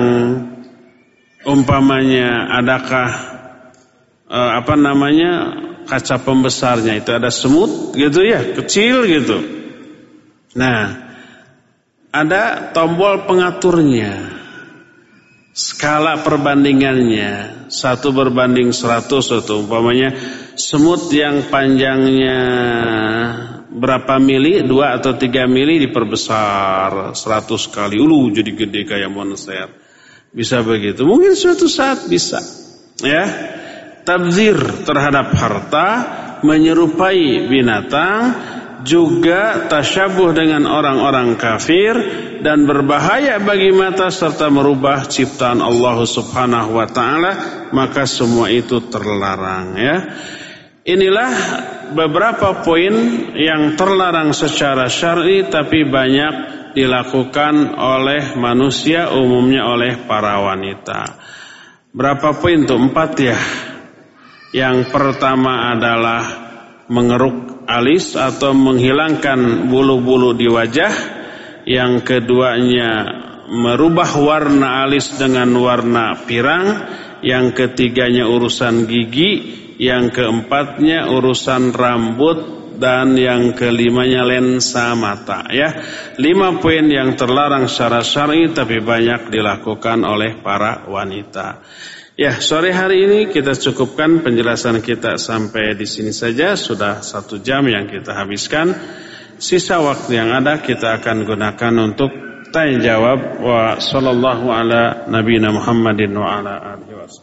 Speaker 1: umpamanya adakah eh, apa namanya kaca pembesarnya itu ada semut gitu ya, kecil gitu. Nah, ada tombol pengaturnya, skala perbandingannya satu berbanding seratus atau umpamanya semut yang panjangnya berapa mili, dua atau tiga mili diperbesar seratus kali, ulu jadi gede kayak monster. Bisa begitu. Mungkin suatu saat bisa. Ya. Tabzir terhadap harta, menyerupai binatang, juga tasyabuh dengan orang-orang kafir dan berbahaya bagi mata serta merubah ciptaan Allah Subhanahu wa taala, maka semua itu terlarang ya. Inilah beberapa poin yang terlarang secara syar'i tapi banyak dilakukan oleh manusia, umumnya oleh para wanita. Berapa poin tuh? Empat ya. Yang pertama adalah mengeruk alis atau menghilangkan bulu-bulu di wajah. Yang keduanya merubah warna alis dengan warna pirang. Yang ketiganya urusan gigi. Yang keempatnya urusan rambut, dan yang kelimanya lensa mata ya. Lima poin yang terlarang secara syar'i tapi banyak dilakukan oleh para wanita. Ya, sore hari ini kita cukupkan penjelasan kita sampai di sini saja. Sudah satu jam yang kita habiskan. Sisa waktu yang ada kita akan gunakan untuk tanya jawab. Wa sallallahu ala nabiyina Muhammadin wa ala alihi wasallam.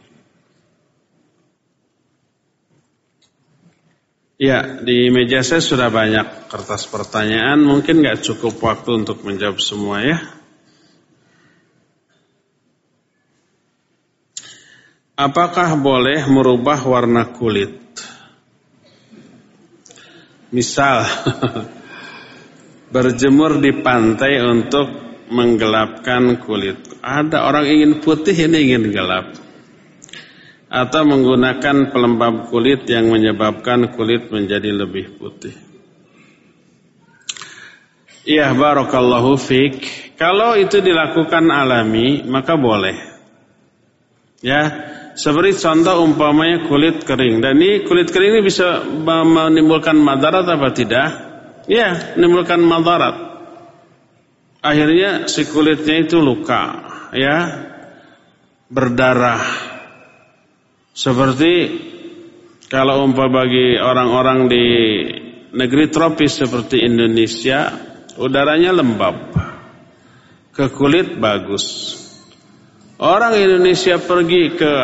Speaker 1: Ya, di meja saya sudah banyak kertas pertanyaan. Mungkin gak cukup waktu untuk menjawab semua ya. Apakah boleh merubah warna kulit? Misal, berjemur di pantai untuk menggelapkan kulit. Ada orang ingin putih, ini ingin gelap. Atau menggunakan pelembab kulit yang menyebabkan kulit menjadi lebih putih. Iya, barakallahu fik. Kalau itu dilakukan alami, maka boleh. Ya, seperti contoh umpamanya kulit kering. Dan ini kulit kering ini bisa menimbulkan madarat apa tidak? Ya, menimbulkan madarat. Akhirnya si kulitnya itu luka, ya, berdarah. Seperti kalau umpah bagi orang-orang di negeri tropis seperti Indonesia, udaranya lembab, ke kulit bagus. Orang Indonesia pergi ke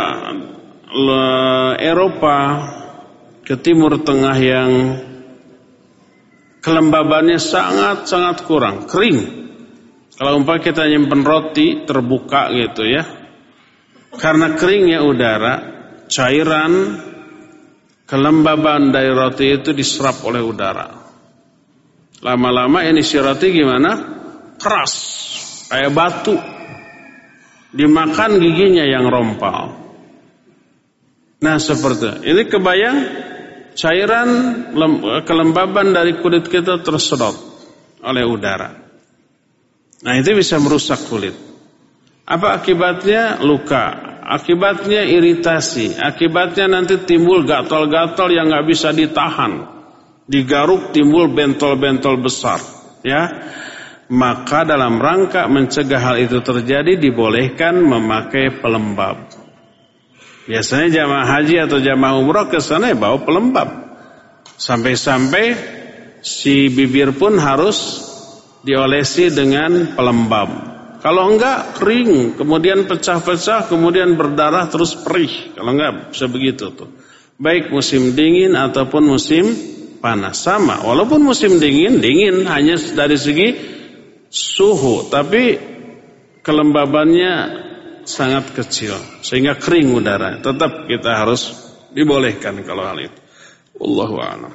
Speaker 1: Eropa, ke Timur Tengah yang kelembabannya sangat-sangat kurang, kering. Kalau umpah kita nyimpen roti terbuka gitu ya, karena keringnya udara, cairan kelembaban dari roti itu diserap oleh udara. Lama-lama ini si roti gimana? Keras, kayak batu. Dimakan giginya yang rompal. Nah seperti ini, kebayang cairan kelembaban dari kulit kita tersedot oleh udara. Nah itu bisa merusak kulit. Apa akibatnya? Luka. Akibatnya iritasi. Akibatnya nanti timbul gatal-gatal yang gak bisa ditahan. Digaruk timbul bentol-bentol besar. Ya, maka dalam rangka mencegah hal itu terjadi, dibolehkan memakai pelembab. Biasanya jamaah haji atau jamaah umroh ke sana ya bawa pelembab. Sampai-sampai si bibir pun harus diolesi dengan pelembab. Kalau enggak kering, kemudian pecah-pecah, kemudian berdarah terus perih. Kalau enggak bisa begitu tuh. Baik musim dingin ataupun musim panas sama. Walaupun musim dingin, dingin hanya dari segi suhu, tapi kelembabannya sangat kecil sehingga kering udara. Tetap kita harus dibolehkan kalau hal itu. Wallahu a'lam.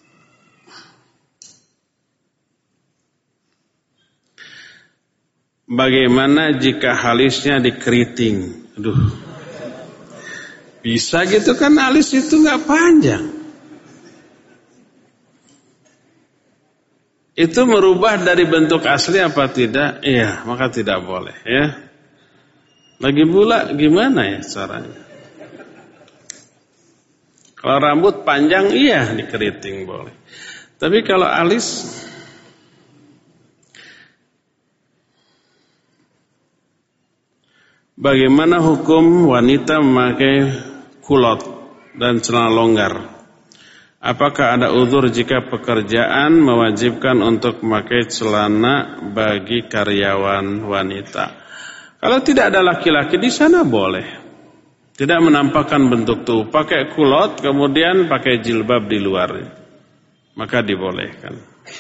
Speaker 1: Bagaimana jika alisnya dikeriting? Aduh, bisa gitu kan, alis itu nggak panjang. Itu merubah dari bentuk asli apa tidak? Iya, maka tidak boleh ya. Lagi pula gimana ya caranya? Kalau rambut panjang iya dikeriting boleh. Tapi kalau alis, bagaimana hukum wanita memakai kulot dan celana longgar? Apakah ada uzur jika pekerjaan mewajibkan untuk memakai celana bagi karyawan wanita? Kalau tidak ada laki-laki di sana boleh. Tidak menampakkan bentuk tubuh, pakai kulot kemudian pakai jilbab di luar, maka dibolehkan.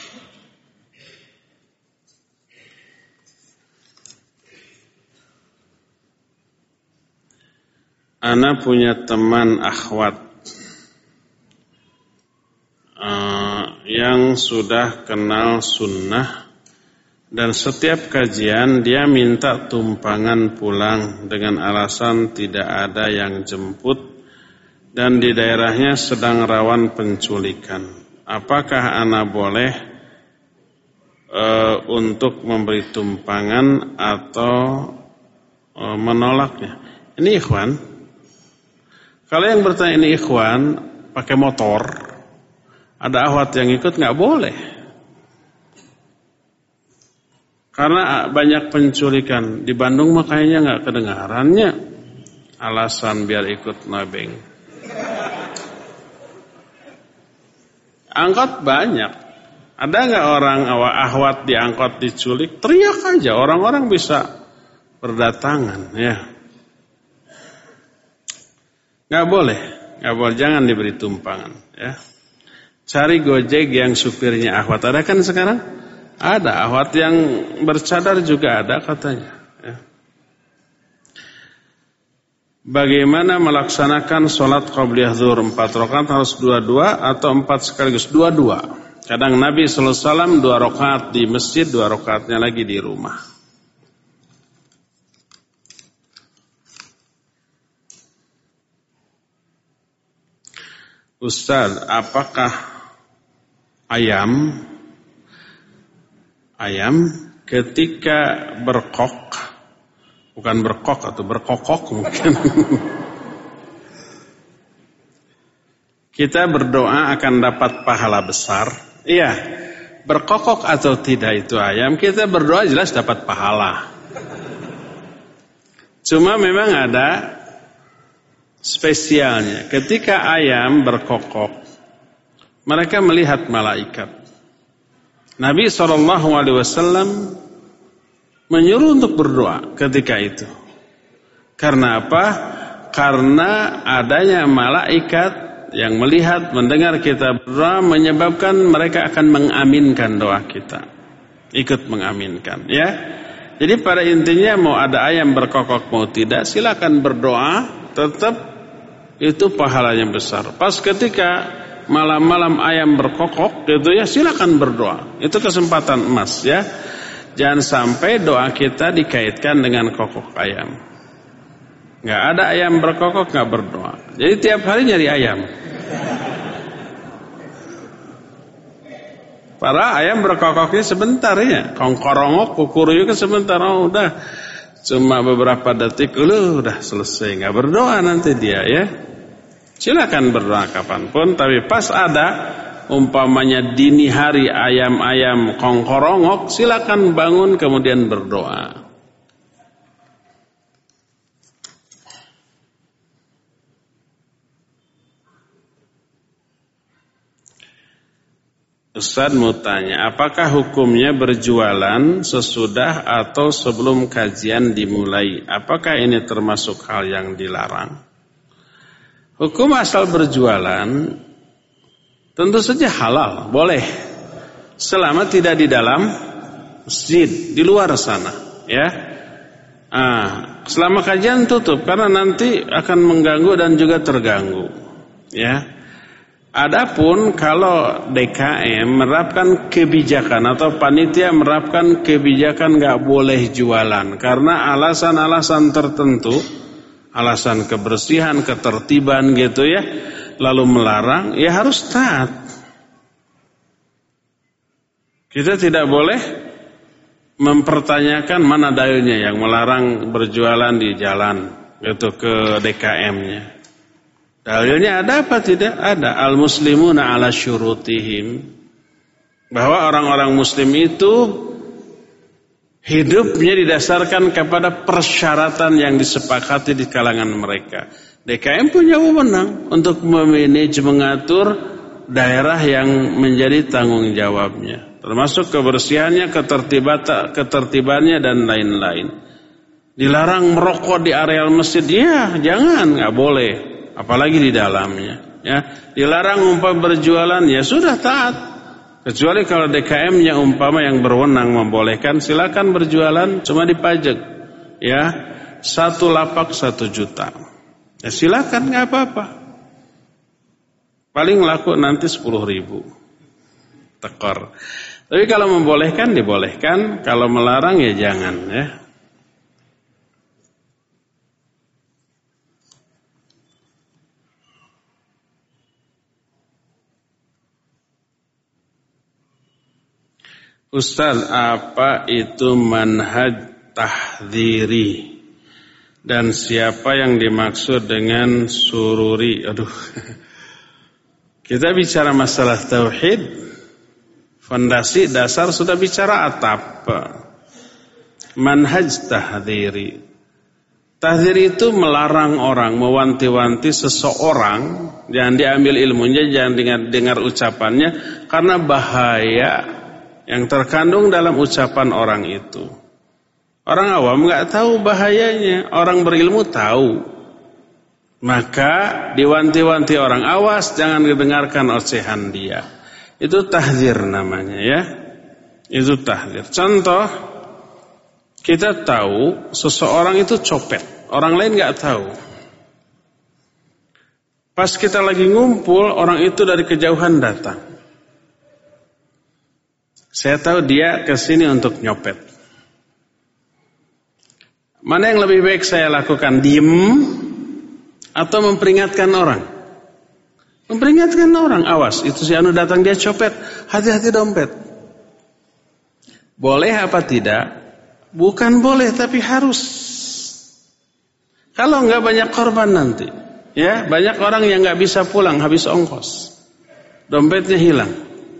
Speaker 1: Ana punya teman akhwat uh, yang sudah kenal sunnah, dan setiap kajian dia minta tumpangan pulang dengan alasan tidak ada yang jemput dan di daerahnya sedang rawan penculikan. Apakah ana boleh uh, untuk memberi tumpangan atau uh, menolaknya? Ini ikhwan, kalau yang bertanya ini ikhwan pakai motor, ada akhwat yang ikut, nggak boleh. Karena banyak penculikan di Bandung, makanya nggak kedengarannya. Alasan biar ikut nabeng. Angkot banyak. Ada nggak orang akhwat di angkot diculik? Teriak aja, orang-orang bisa berdatangan ya. Nggak boleh, nggak boleh, jangan diberi tumpangan ya. Cari gojek yang supirnya akhwat. Ada kan sekarang? Ada akhwat yang bercadar juga ada katanya ya. Bagaimana melaksanakan sholat qabliyah zuhur empat rakaat, harus dua-dua atau empat sekaligus? Dua-dua. Kadang Nabi sallallahu alaihi wasallam dua rakaat di masjid, dua rakaatnya lagi di rumah. Ustaz, apakah ayam ayam ketika berkok, bukan berkok atau berkokok mungkin. Kita berdoa akan dapat pahala besar. Iya, berkokok atau tidak itu ayam, kita berdoa jelas dapat pahala. Cuma memang ada spesialnya. Ketika ayam berkokok, mereka melihat malaikat. Nabi shallallahu alaihi wasallam menyuruh untuk berdoa ketika itu. Karena apa? Karena adanya malaikat yang melihat, mendengar kita berdoa menyebabkan mereka akan mengaminkan doa kita. Ikut mengaminkan, ya. Jadi pada intinya mau ada ayam berkokok mau tidak, silakan berdoa, tetap itu pahalanya besar. Pas ketika malam-malam ayam berkokok gitu ya, silakan berdoa. Itu kesempatan emas ya. Jangan sampai doa kita dikaitkan dengan kokok ayam. Nggak ada ayam berkokok nggak berdoa. Jadi tiap hari nyari ayam. Para ayam berkokoknya sebentar ya. Kongkorongok, kukuruyu kan sebentar. Oh udah cuma beberapa detik, lu udah selesai. Nggak berdoa nanti dia ya. Silakan berdoa kapanpun. Tapi pas ada umpamanya dini hari ayam-ayam kongkorongok, silakan bangun kemudian berdoa. Ustaz mau tanya, apakah hukumnya berjualan sesudah atau sebelum kajian dimulai? Apakah ini termasuk hal yang dilarang? Hukum asal berjualan tentu saja halal, boleh. Selama tidak di dalam masjid, di luar sana, ya. Ah, selama kajian tutup karena nanti akan mengganggu dan juga terganggu, ya. Adapun kalau D K M menerapkan kebijakan atau panitia menerapkan kebijakan nggak boleh jualan karena alasan-alasan tertentu, alasan kebersihan, ketertiban gitu ya, lalu melarang, ya harus taat. Kita tidak boleh mempertanyakan mana dalilnya yang melarang berjualan di jalan gitu ke D K M-nya. Dalilnya ada apa tidak? Ada. Al-muslimuna ala syurutihim. Bahwa orang-orang muslim itu hidupnya didasarkan kepada persyaratan yang disepakati di kalangan mereka. D K M punya wewenang untuk memanage, mengatur daerah yang menjadi tanggung jawabnya. Termasuk kebersihannya, ketertibannya dan lain-lain. Dilarang merokok di areal masjid, ya jangan, nggak boleh. Apalagi di dalamnya, ya. Dilarang umpama berjualan, ya sudah taat. Kecuali kalau D K M-nya umpama yang berwenang membolehkan, silakan berjualan, cuma dipajak, ya. Satu lapak satu juta, ya silakan, nggak apa-apa. Paling laku nanti sepuluh ribu, tekor. Tapi kalau membolehkan dibolehkan, kalau melarang ya jangan, ya. Ustaz, apa itu manhaj tahdhiri? Dan siapa yang dimaksud dengan sururi? Aduh. Kita bicara masalah tauhid, fondasi dasar sudah bicara atap. Manhaj tahdhiri. Tahdhiri itu melarang orang, mewanti-wanti seseorang, jangan diambil ilmunya, jangan dengar, dengar ucapannya, karena bahaya yang terkandung dalam ucapan orang itu. Orang awam nggak tahu bahayanya, orang berilmu tahu. Maka diwanti-wanti orang, awas jangan didengarkan ocehan dia. Itu tahdzir namanya, ya. Itu tahdzir. Contoh, kita tahu seseorang itu copet, orang lain nggak tahu. Pas kita lagi ngumpul, orang itu dari kejauhan datang. Saya tahu dia kesini untuk nyopet. Mana yang lebih baik saya lakukan? Diem atau memperingatkan orang? Memperingatkan orang, awas itu si anu datang dia copet, hati-hati dompet. Boleh apa tidak? Bukan boleh tapi harus. Kalau enggak banyak korban nanti. Ya, banyak orang yang enggak bisa pulang habis ongkos. Dompetnya hilang.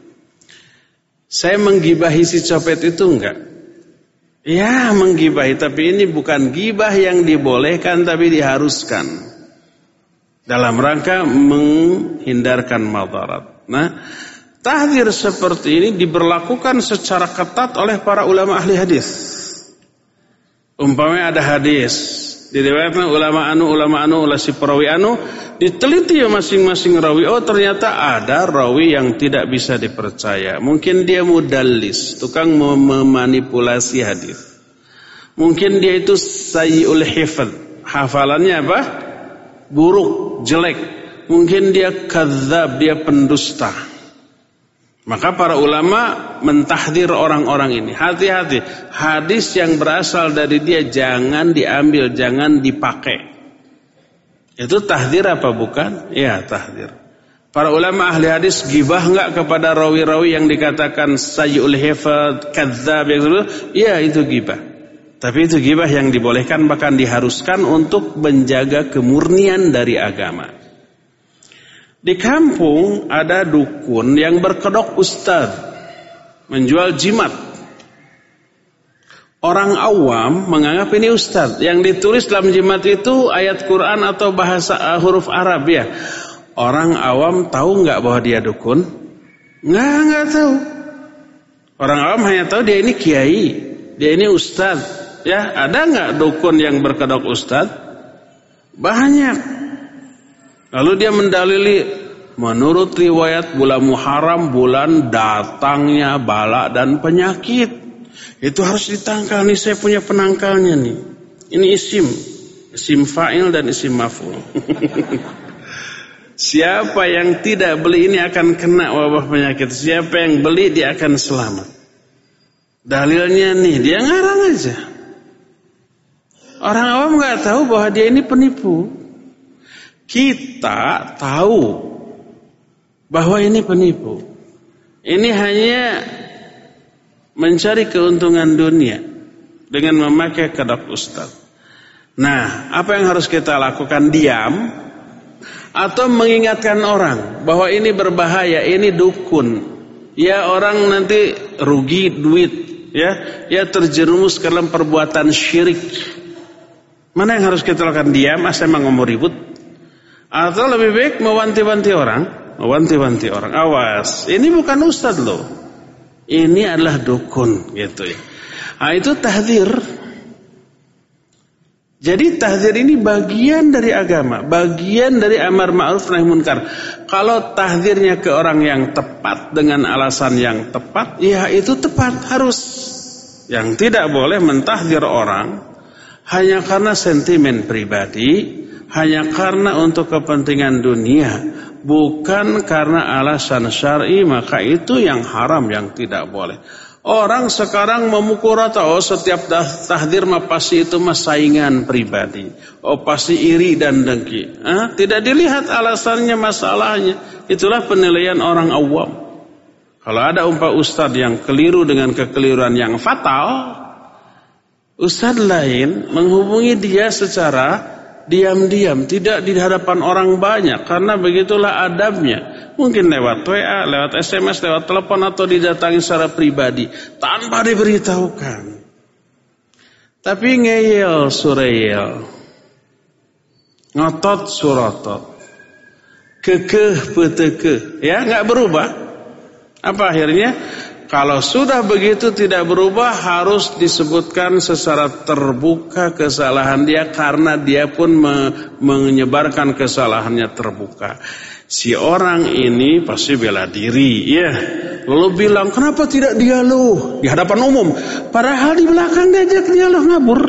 Speaker 1: Saya menggibahi si copet itu enggak? Ya, menggibahi, tapi ini bukan gibah yang dibolehkan tapi diharuskan. Dalam rangka menghindarkan madarat. Nah, tahdzir seperti ini diberlakukan secara ketat oleh para ulama ahli hadis. Umpamanya ada hadis, diriwayatkan ulama anu, ulama anu, ulah si perawi anu, diteliti ya masing-masing rawi. Oh, ternyata ada rawi yang tidak bisa dipercaya. Mungkin dia mudallis, tukang memanipulasi hadis. Mungkin dia itu sayyi'ul hifdz, hafalannya apa? Buruk, jelek. Mungkin dia kadzdzab, dia pendusta. Maka para ulama mentahdzir orang-orang ini. Hati-hati, hadis yang berasal dari dia jangan diambil, jangan dipakai. Itu tahdzir apa bukan? Ya, tahdzir. Para ulama ahli hadis gibah enggak kepada rawi-rawi yang dikatakan sayyi'ul hifdz, kadzdzab yang itu? Ya, itu gibah. Tapi itu gibah yang dibolehkan, bahkan diharuskan untuk menjaga kemurnian dari agama. Di kampung ada dukun yang berkedok ustaz, menjual jimat. Orang awam menganggap ini ustaz. Yang ditulis dalam jimat itu ayat Quran atau bahasa uh, huruf Arab ya. Orang awam tahu nggak bahwa dia dukun? Nggak, nggak tahu. Orang awam hanya tahu dia ini kiai, dia ini ustaz. Ya, ada nggak dukun yang berkedok ustaz? Banyak. Lalu dia mendalili, menurut riwayat bulan Muharram bulan datangnya bala dan penyakit. Itu harus ditangkal nih, saya punya penangkalnya nih. Ini isim, isim fa'il dan isim maf'ul. Siapa yang tidak beli ini akan kena wabah penyakit. Siapa yang beli dia akan selamat. Dalilnya nih, dia ngarang aja. Orang awam nggak tahu bahwa dia ini penipu. Kita tahu bahwa ini penipu. Ini hanya mencari keuntungan dunia dengan memakai kedok ustaz. Nah, apa yang harus kita lakukan? Diam atau mengingatkan orang bahwa ini berbahaya, ini dukun. Ya, orang nanti rugi duit, ya, ya terjerumus ke dalam perbuatan syirik. Mana yang harus kita lakukan? Diam, asal mau ribut? Atau lebih baik mewanti-wanti orang? Mewanti-wanti orang. Awas, ini bukan ustaz loh. Ini adalah dukun, gitu ya. Nah, itu tahdzir. Jadi tahdzir ini bagian dari agama, bagian dari amar ma'ruf nahi munkar. Kalau tahdzirnya ke orang yang tepat dengan alasan yang tepat, ya itu tepat, harus. Yang tidak boleh mentahdzir orang hanya karena sentimen pribadi, hanya karena untuk kepentingan dunia, bukan karena alasan syar'i, maka itu yang haram, yang tidak boleh. Orang sekarang memukul rata, oh setiap tahdzir mah pasti itu mah saingan pribadi, oh pasti iri dan dengki. Hah? Tidak dilihat alasannya, masalahnya. Itulah penilaian orang awam. Kalau ada umpah ustadz yang keliru dengan kekeliruan yang fatal, ustadz lain menghubungi dia secara diam-diam, tidak di hadapan orang banyak, karena begitulah adabnya. Mungkin lewat W A, lewat S M S, lewat telepon, atau didatangi secara pribadi tanpa diberitahukan. Tapi ngeyel sureyel, ngotot surotot, kekeh peteke, ya nggak berubah. Apa akhirnya? Kalau sudah begitu tidak berubah, harus disebutkan secara terbuka kesalahan dia, karena dia pun me- menyebarkan kesalahannya terbuka. Si orang ini pasti bela diri, ya. Lalu bilang, kenapa tidak dialog di hadapan umum? Padahal di belakang diajak dialog ngabur.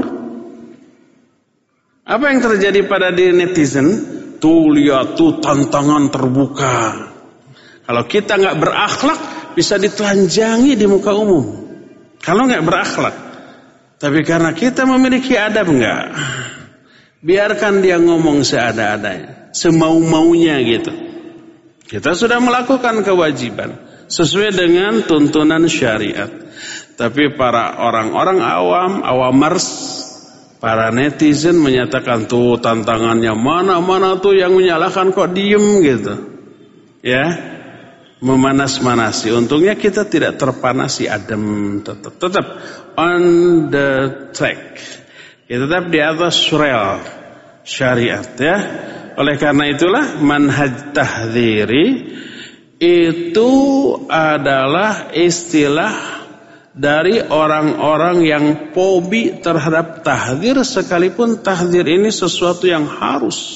Speaker 1: Apa yang terjadi pada diri netizen? Tuh lihat tuh tantangan terbuka. Kalau kita nggak berakhlak, bisa ditelanjangi di muka umum. Kalau nggak berakhlak. Tapi karena kita memiliki adab, enggak. Biarkan dia ngomong seada-adanya, semau-maunya gitu. Kita sudah melakukan kewajiban sesuai dengan tuntunan syariat. Tapi para orang-orang awam, awamers, para netizen menyatakan tuh tantangannya mana-mana tuh yang menyalahkan kok diem gitu. Ya, memanas-manasi. Untungnya kita tidak terpanasi, adem, tetap tetap on the track. Kita tetap di atas rel syariat ya. Oleh karena itulah manhaj tahdziri itu adalah istilah dari orang-orang yang fobi terhadap tahdzir, sekalipun tahdzir ini sesuatu yang harus.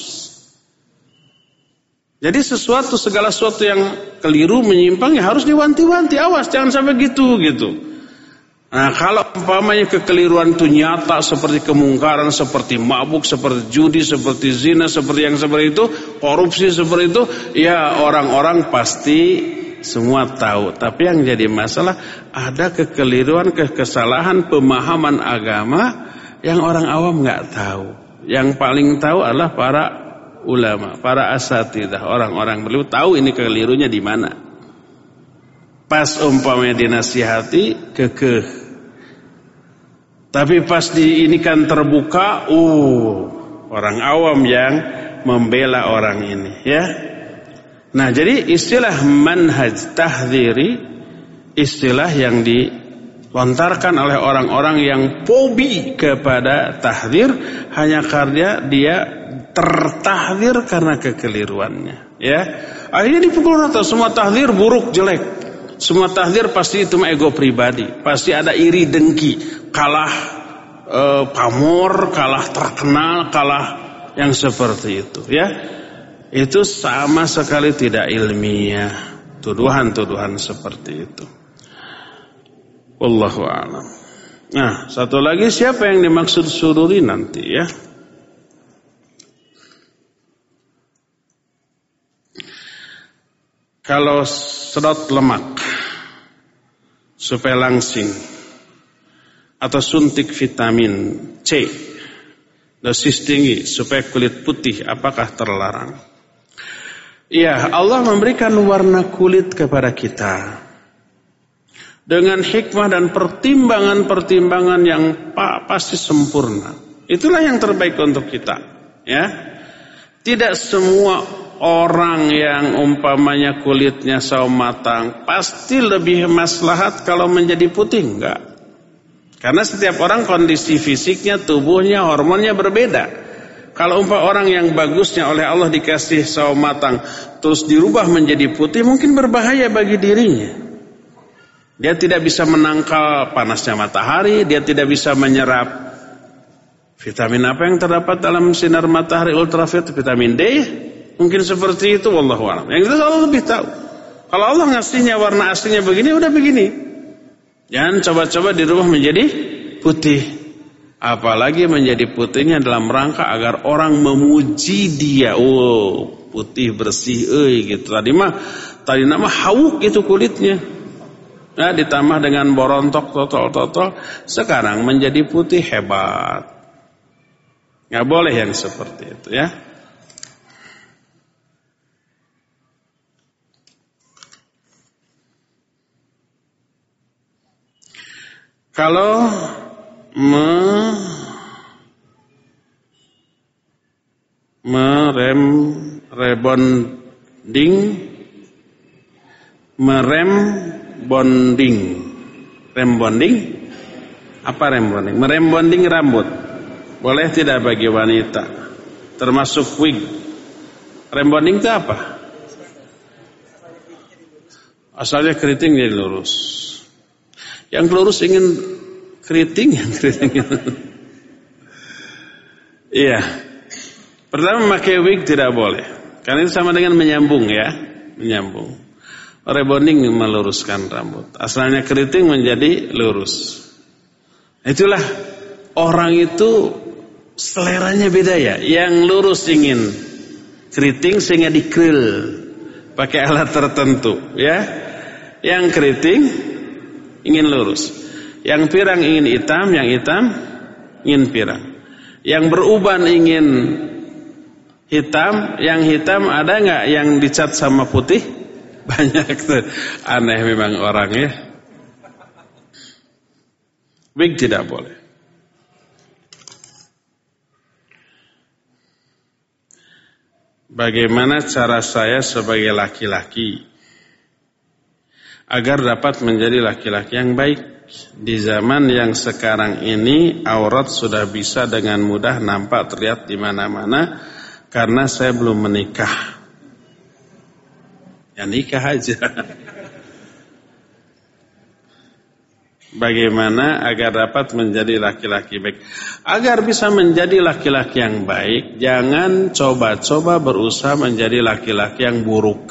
Speaker 1: Jadi sesuatu, segala sesuatu yang keliru, menyimpang ya harus diwanti-wanti, awas jangan sampai gitu gitu. Nah, kalau umpamanya kekeliruan itu nyata seperti kemungkaran, seperti mabuk, seperti judi, seperti zina, seperti yang seperti itu, korupsi seperti itu, ya orang-orang pasti semua tahu. Tapi yang jadi masalah ada kekeliruan, kesalahan pemahaman agama yang orang awam nggak tahu. Yang paling tahu adalah para ulama, para asatidzah, orang-orang beliau tahu ini kelirunya di mana. Pas umpamanya dinasihati kekeh. Tapi pas di ini kan terbuka, uh orang awam yang membela orang ini, ya. Nah, jadi istilah manhaj tahdziri istilah yang dilontarkan oleh orang-orang yang fobi kepada tahdzir hanya karena dia tertahdzir karena kekeliruannya, ya. Akhirnya dipukul rata, semua tahdzir buruk, jelek. Semua tahdzir pasti itu ego pribadi, pasti ada iri dengki, kalah e, pamor, kalah terkenal, kalah yang seperti itu, ya. Itu sama sekali tidak ilmiah, tuduhan-tuduhan seperti itu. Wallahu a'lam. Nah, satu lagi, siapa yang dimaksud sururi nanti, ya? Kalau sedot lemak supaya langsing, atau suntik vitamin C, dosis tinggi supaya kulit putih, apakah terlarang? Iya, Allah memberikan warna kulit kepada kita dengan hikmah dan pertimbangan-pertimbangan yang pasti sempurna. Itulah yang terbaik untuk kita, ya. Tidak semua orang yang umpamanya kulitnya sawo matang pasti lebih maslahat kalau menjadi putih, enggak. Karena setiap orang kondisi fisiknya, tubuhnya, hormonnya berbeda. Kalau umpah orang yang bagusnya oleh Allah dikasih sawo matang terus dirubah menjadi putih, mungkin berbahaya bagi dirinya. Dia tidak bisa menangkal panasnya matahari, dia tidak bisa menyerap vitamin apa yang terdapat dalam sinar matahari ultraviolet, vitamin D. Mungkin seperti itu, wallahu a'lam. Yang itu Allah lebih tahu. Kalau Allah ngasihnya warna aslinya begini, udah begini. Jangan coba-coba dirubah menjadi putih. Apalagi menjadi putihnya dalam rangka agar orang memuji dia. Oh, putih bersih, eh gitu. Tadi mah, tadi nama hawuk itu kulitnya. Nah, ditambah dengan borontok, totol-totol, sekarang menjadi putih, hebat. Nggak boleh yang seperti itu, ya. Kalau me, merem rebonding, merem bonding, rem bonding, apa rem bonding? Merem bonding rambut, boleh tidak bagi wanita, termasuk wig. Rem bonding itu apa? Asalnya keriting jadi lurus. Yang lurus ingin keriting, yang keriting. Iya. Pertama, memakai wig tidak boleh. Karena itu sama dengan menyambung, ya, menyambung. Rebonding meluruskan rambut. Asalnya keriting menjadi lurus. Itulah orang itu seleranya beda, ya. Yang lurus ingin keriting sehingga dikril pakai alat tertentu, ya. Yang keriting ingin lurus. Yang pirang ingin hitam, yang hitam ingin pirang. Yang beruban ingin hitam, yang hitam ada nggak yang dicat sama putih? Banyak tuh. Aneh memang orangnya. Baik, tidak boleh. Bagaimana cara saya sebagai laki-laki agar dapat menjadi laki-laki yang baik? Di zaman yang sekarang ini aurat sudah bisa dengan mudah nampak terlihat di mana-mana karena saya belum menikah. Ya nikah aja. Bagaimana agar dapat menjadi laki-laki baik? Agar bisa menjadi laki-laki yang baik, jangan coba-coba berusaha menjadi laki-laki yang buruk.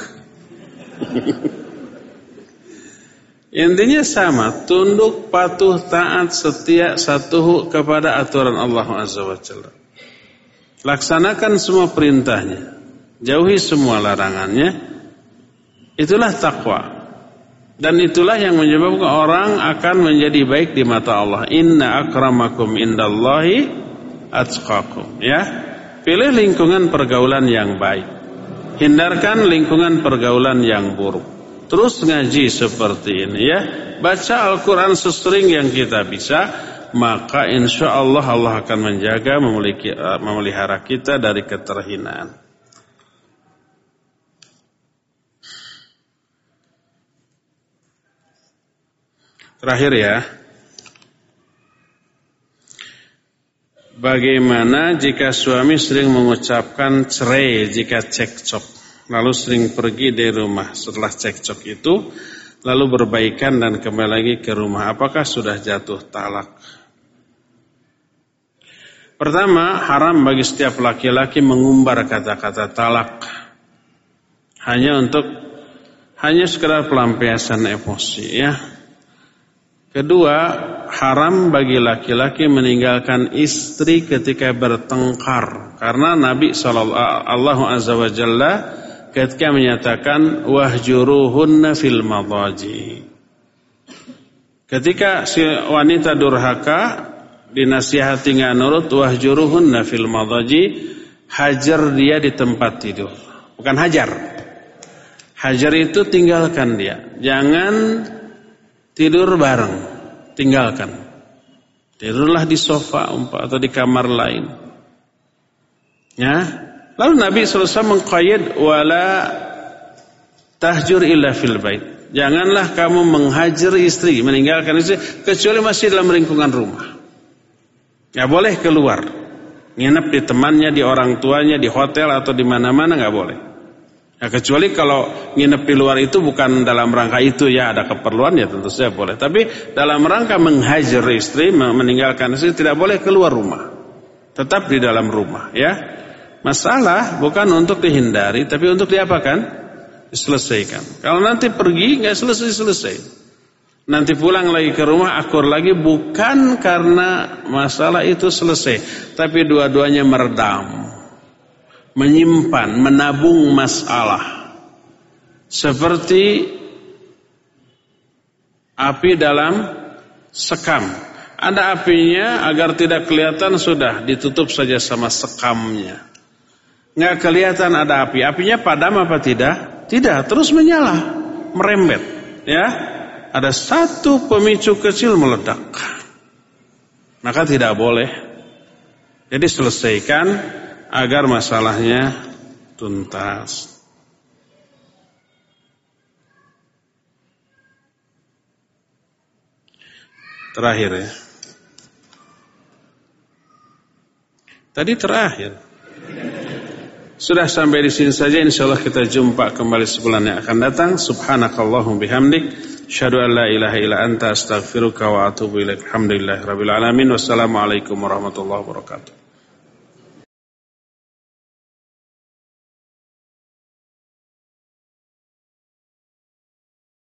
Speaker 1: Intinya sama, tunduk, patuh, taat, setia, satu kepada aturan Allah Azza wa Jalla. Laksanakan semua perintahnya, jauhi semua larangannya. Itulah takwa. Dan itulah yang menyebabkan orang akan menjadi baik di mata Allah. Inna akramakum indallahi atqakum. Ya, pilih lingkungan pergaulan yang baik. Hindarkan lingkungan pergaulan yang buruk. Terus ngaji seperti ini ya. Baca Al-Quran sesering yang kita bisa. Maka insya Allah Allah akan menjaga, memiliki, uh, memelihara kita dari keterhinaan. Terakhir ya. Bagaimana jika suami sering mengucapkan cerai jika cekcok? Lalu sering pergi dari rumah setelah cekcok itu, lalu berbaikan dan kembali lagi ke rumah. Apakah sudah jatuh talak? Pertama, haram bagi setiap laki-laki mengumbar kata-kata talak. Hanya untuk, hanya sekedar pelampiasan emosi ya. Kedua, haram bagi laki-laki meninggalkan istri ketika bertengkar. Karena Nabi shallallahu alaihi wasallam ketika menyatakan wahjuruhunna fil madaji. Ketika si wanita durhaka dinasihati nggak nurut, wahjuruhunna fil madaji, hajar dia di tempat tidur. Bukan hajar. Hajar itu tinggalkan dia. Jangan tidur bareng, tinggalkan. Tidurlah di sofa atau di kamar lain. Ya. Lalu Nabi shallallahu alaihi wasallam mengqayyad wala tahjur illa fil bait. Janganlah kamu menghajar istri, meninggalkan istri kecuali masih dalam lingkungan rumah. Ya boleh keluar, nginep di temannya, di orang tuanya, di hotel atau di mana-mana nggak boleh. Ya, kecuali kalau nginep di luar itu bukan dalam rangka itu ya ada keperluan ya tentu saja boleh. Tapi dalam rangka menghajar istri, meninggalkan istri tidak boleh keluar rumah. Tetap di dalam rumah ya. Masalah bukan untuk dihindari, tapi untuk diapakan? Diselesaikan. Kalau nanti pergi nggak selesai-selesai. Nanti pulang lagi ke rumah, akur lagi, bukan karena masalah itu selesai, tapi dua-duanya meredam, menyimpan, menabung masalah. Seperti api dalam sekam. Ada apinya, agar tidak kelihatan sudah ditutup saja sama sekamnya. Nggak kelihatan ada api. Apinya padam apa tidak? Tidak, terus menyala, merembet. Ya, ada satu pemicu kecil meledak. Maka tidak boleh. Jadi selesaikan agar masalahnya tuntas. Terakhir ya. Tadi terakhir. Sudah sampai di sini saja, insyaallah kita jumpa kembali sebulan yang akan datang. Subhanakallahumma bihamdik, asyhadu an la ilaha illa anta, astaghfiruka wa atubu ilaik. Alhamdulillahirabbil alamin. Wassalamualaikum warahmatullahi wabarakatuh.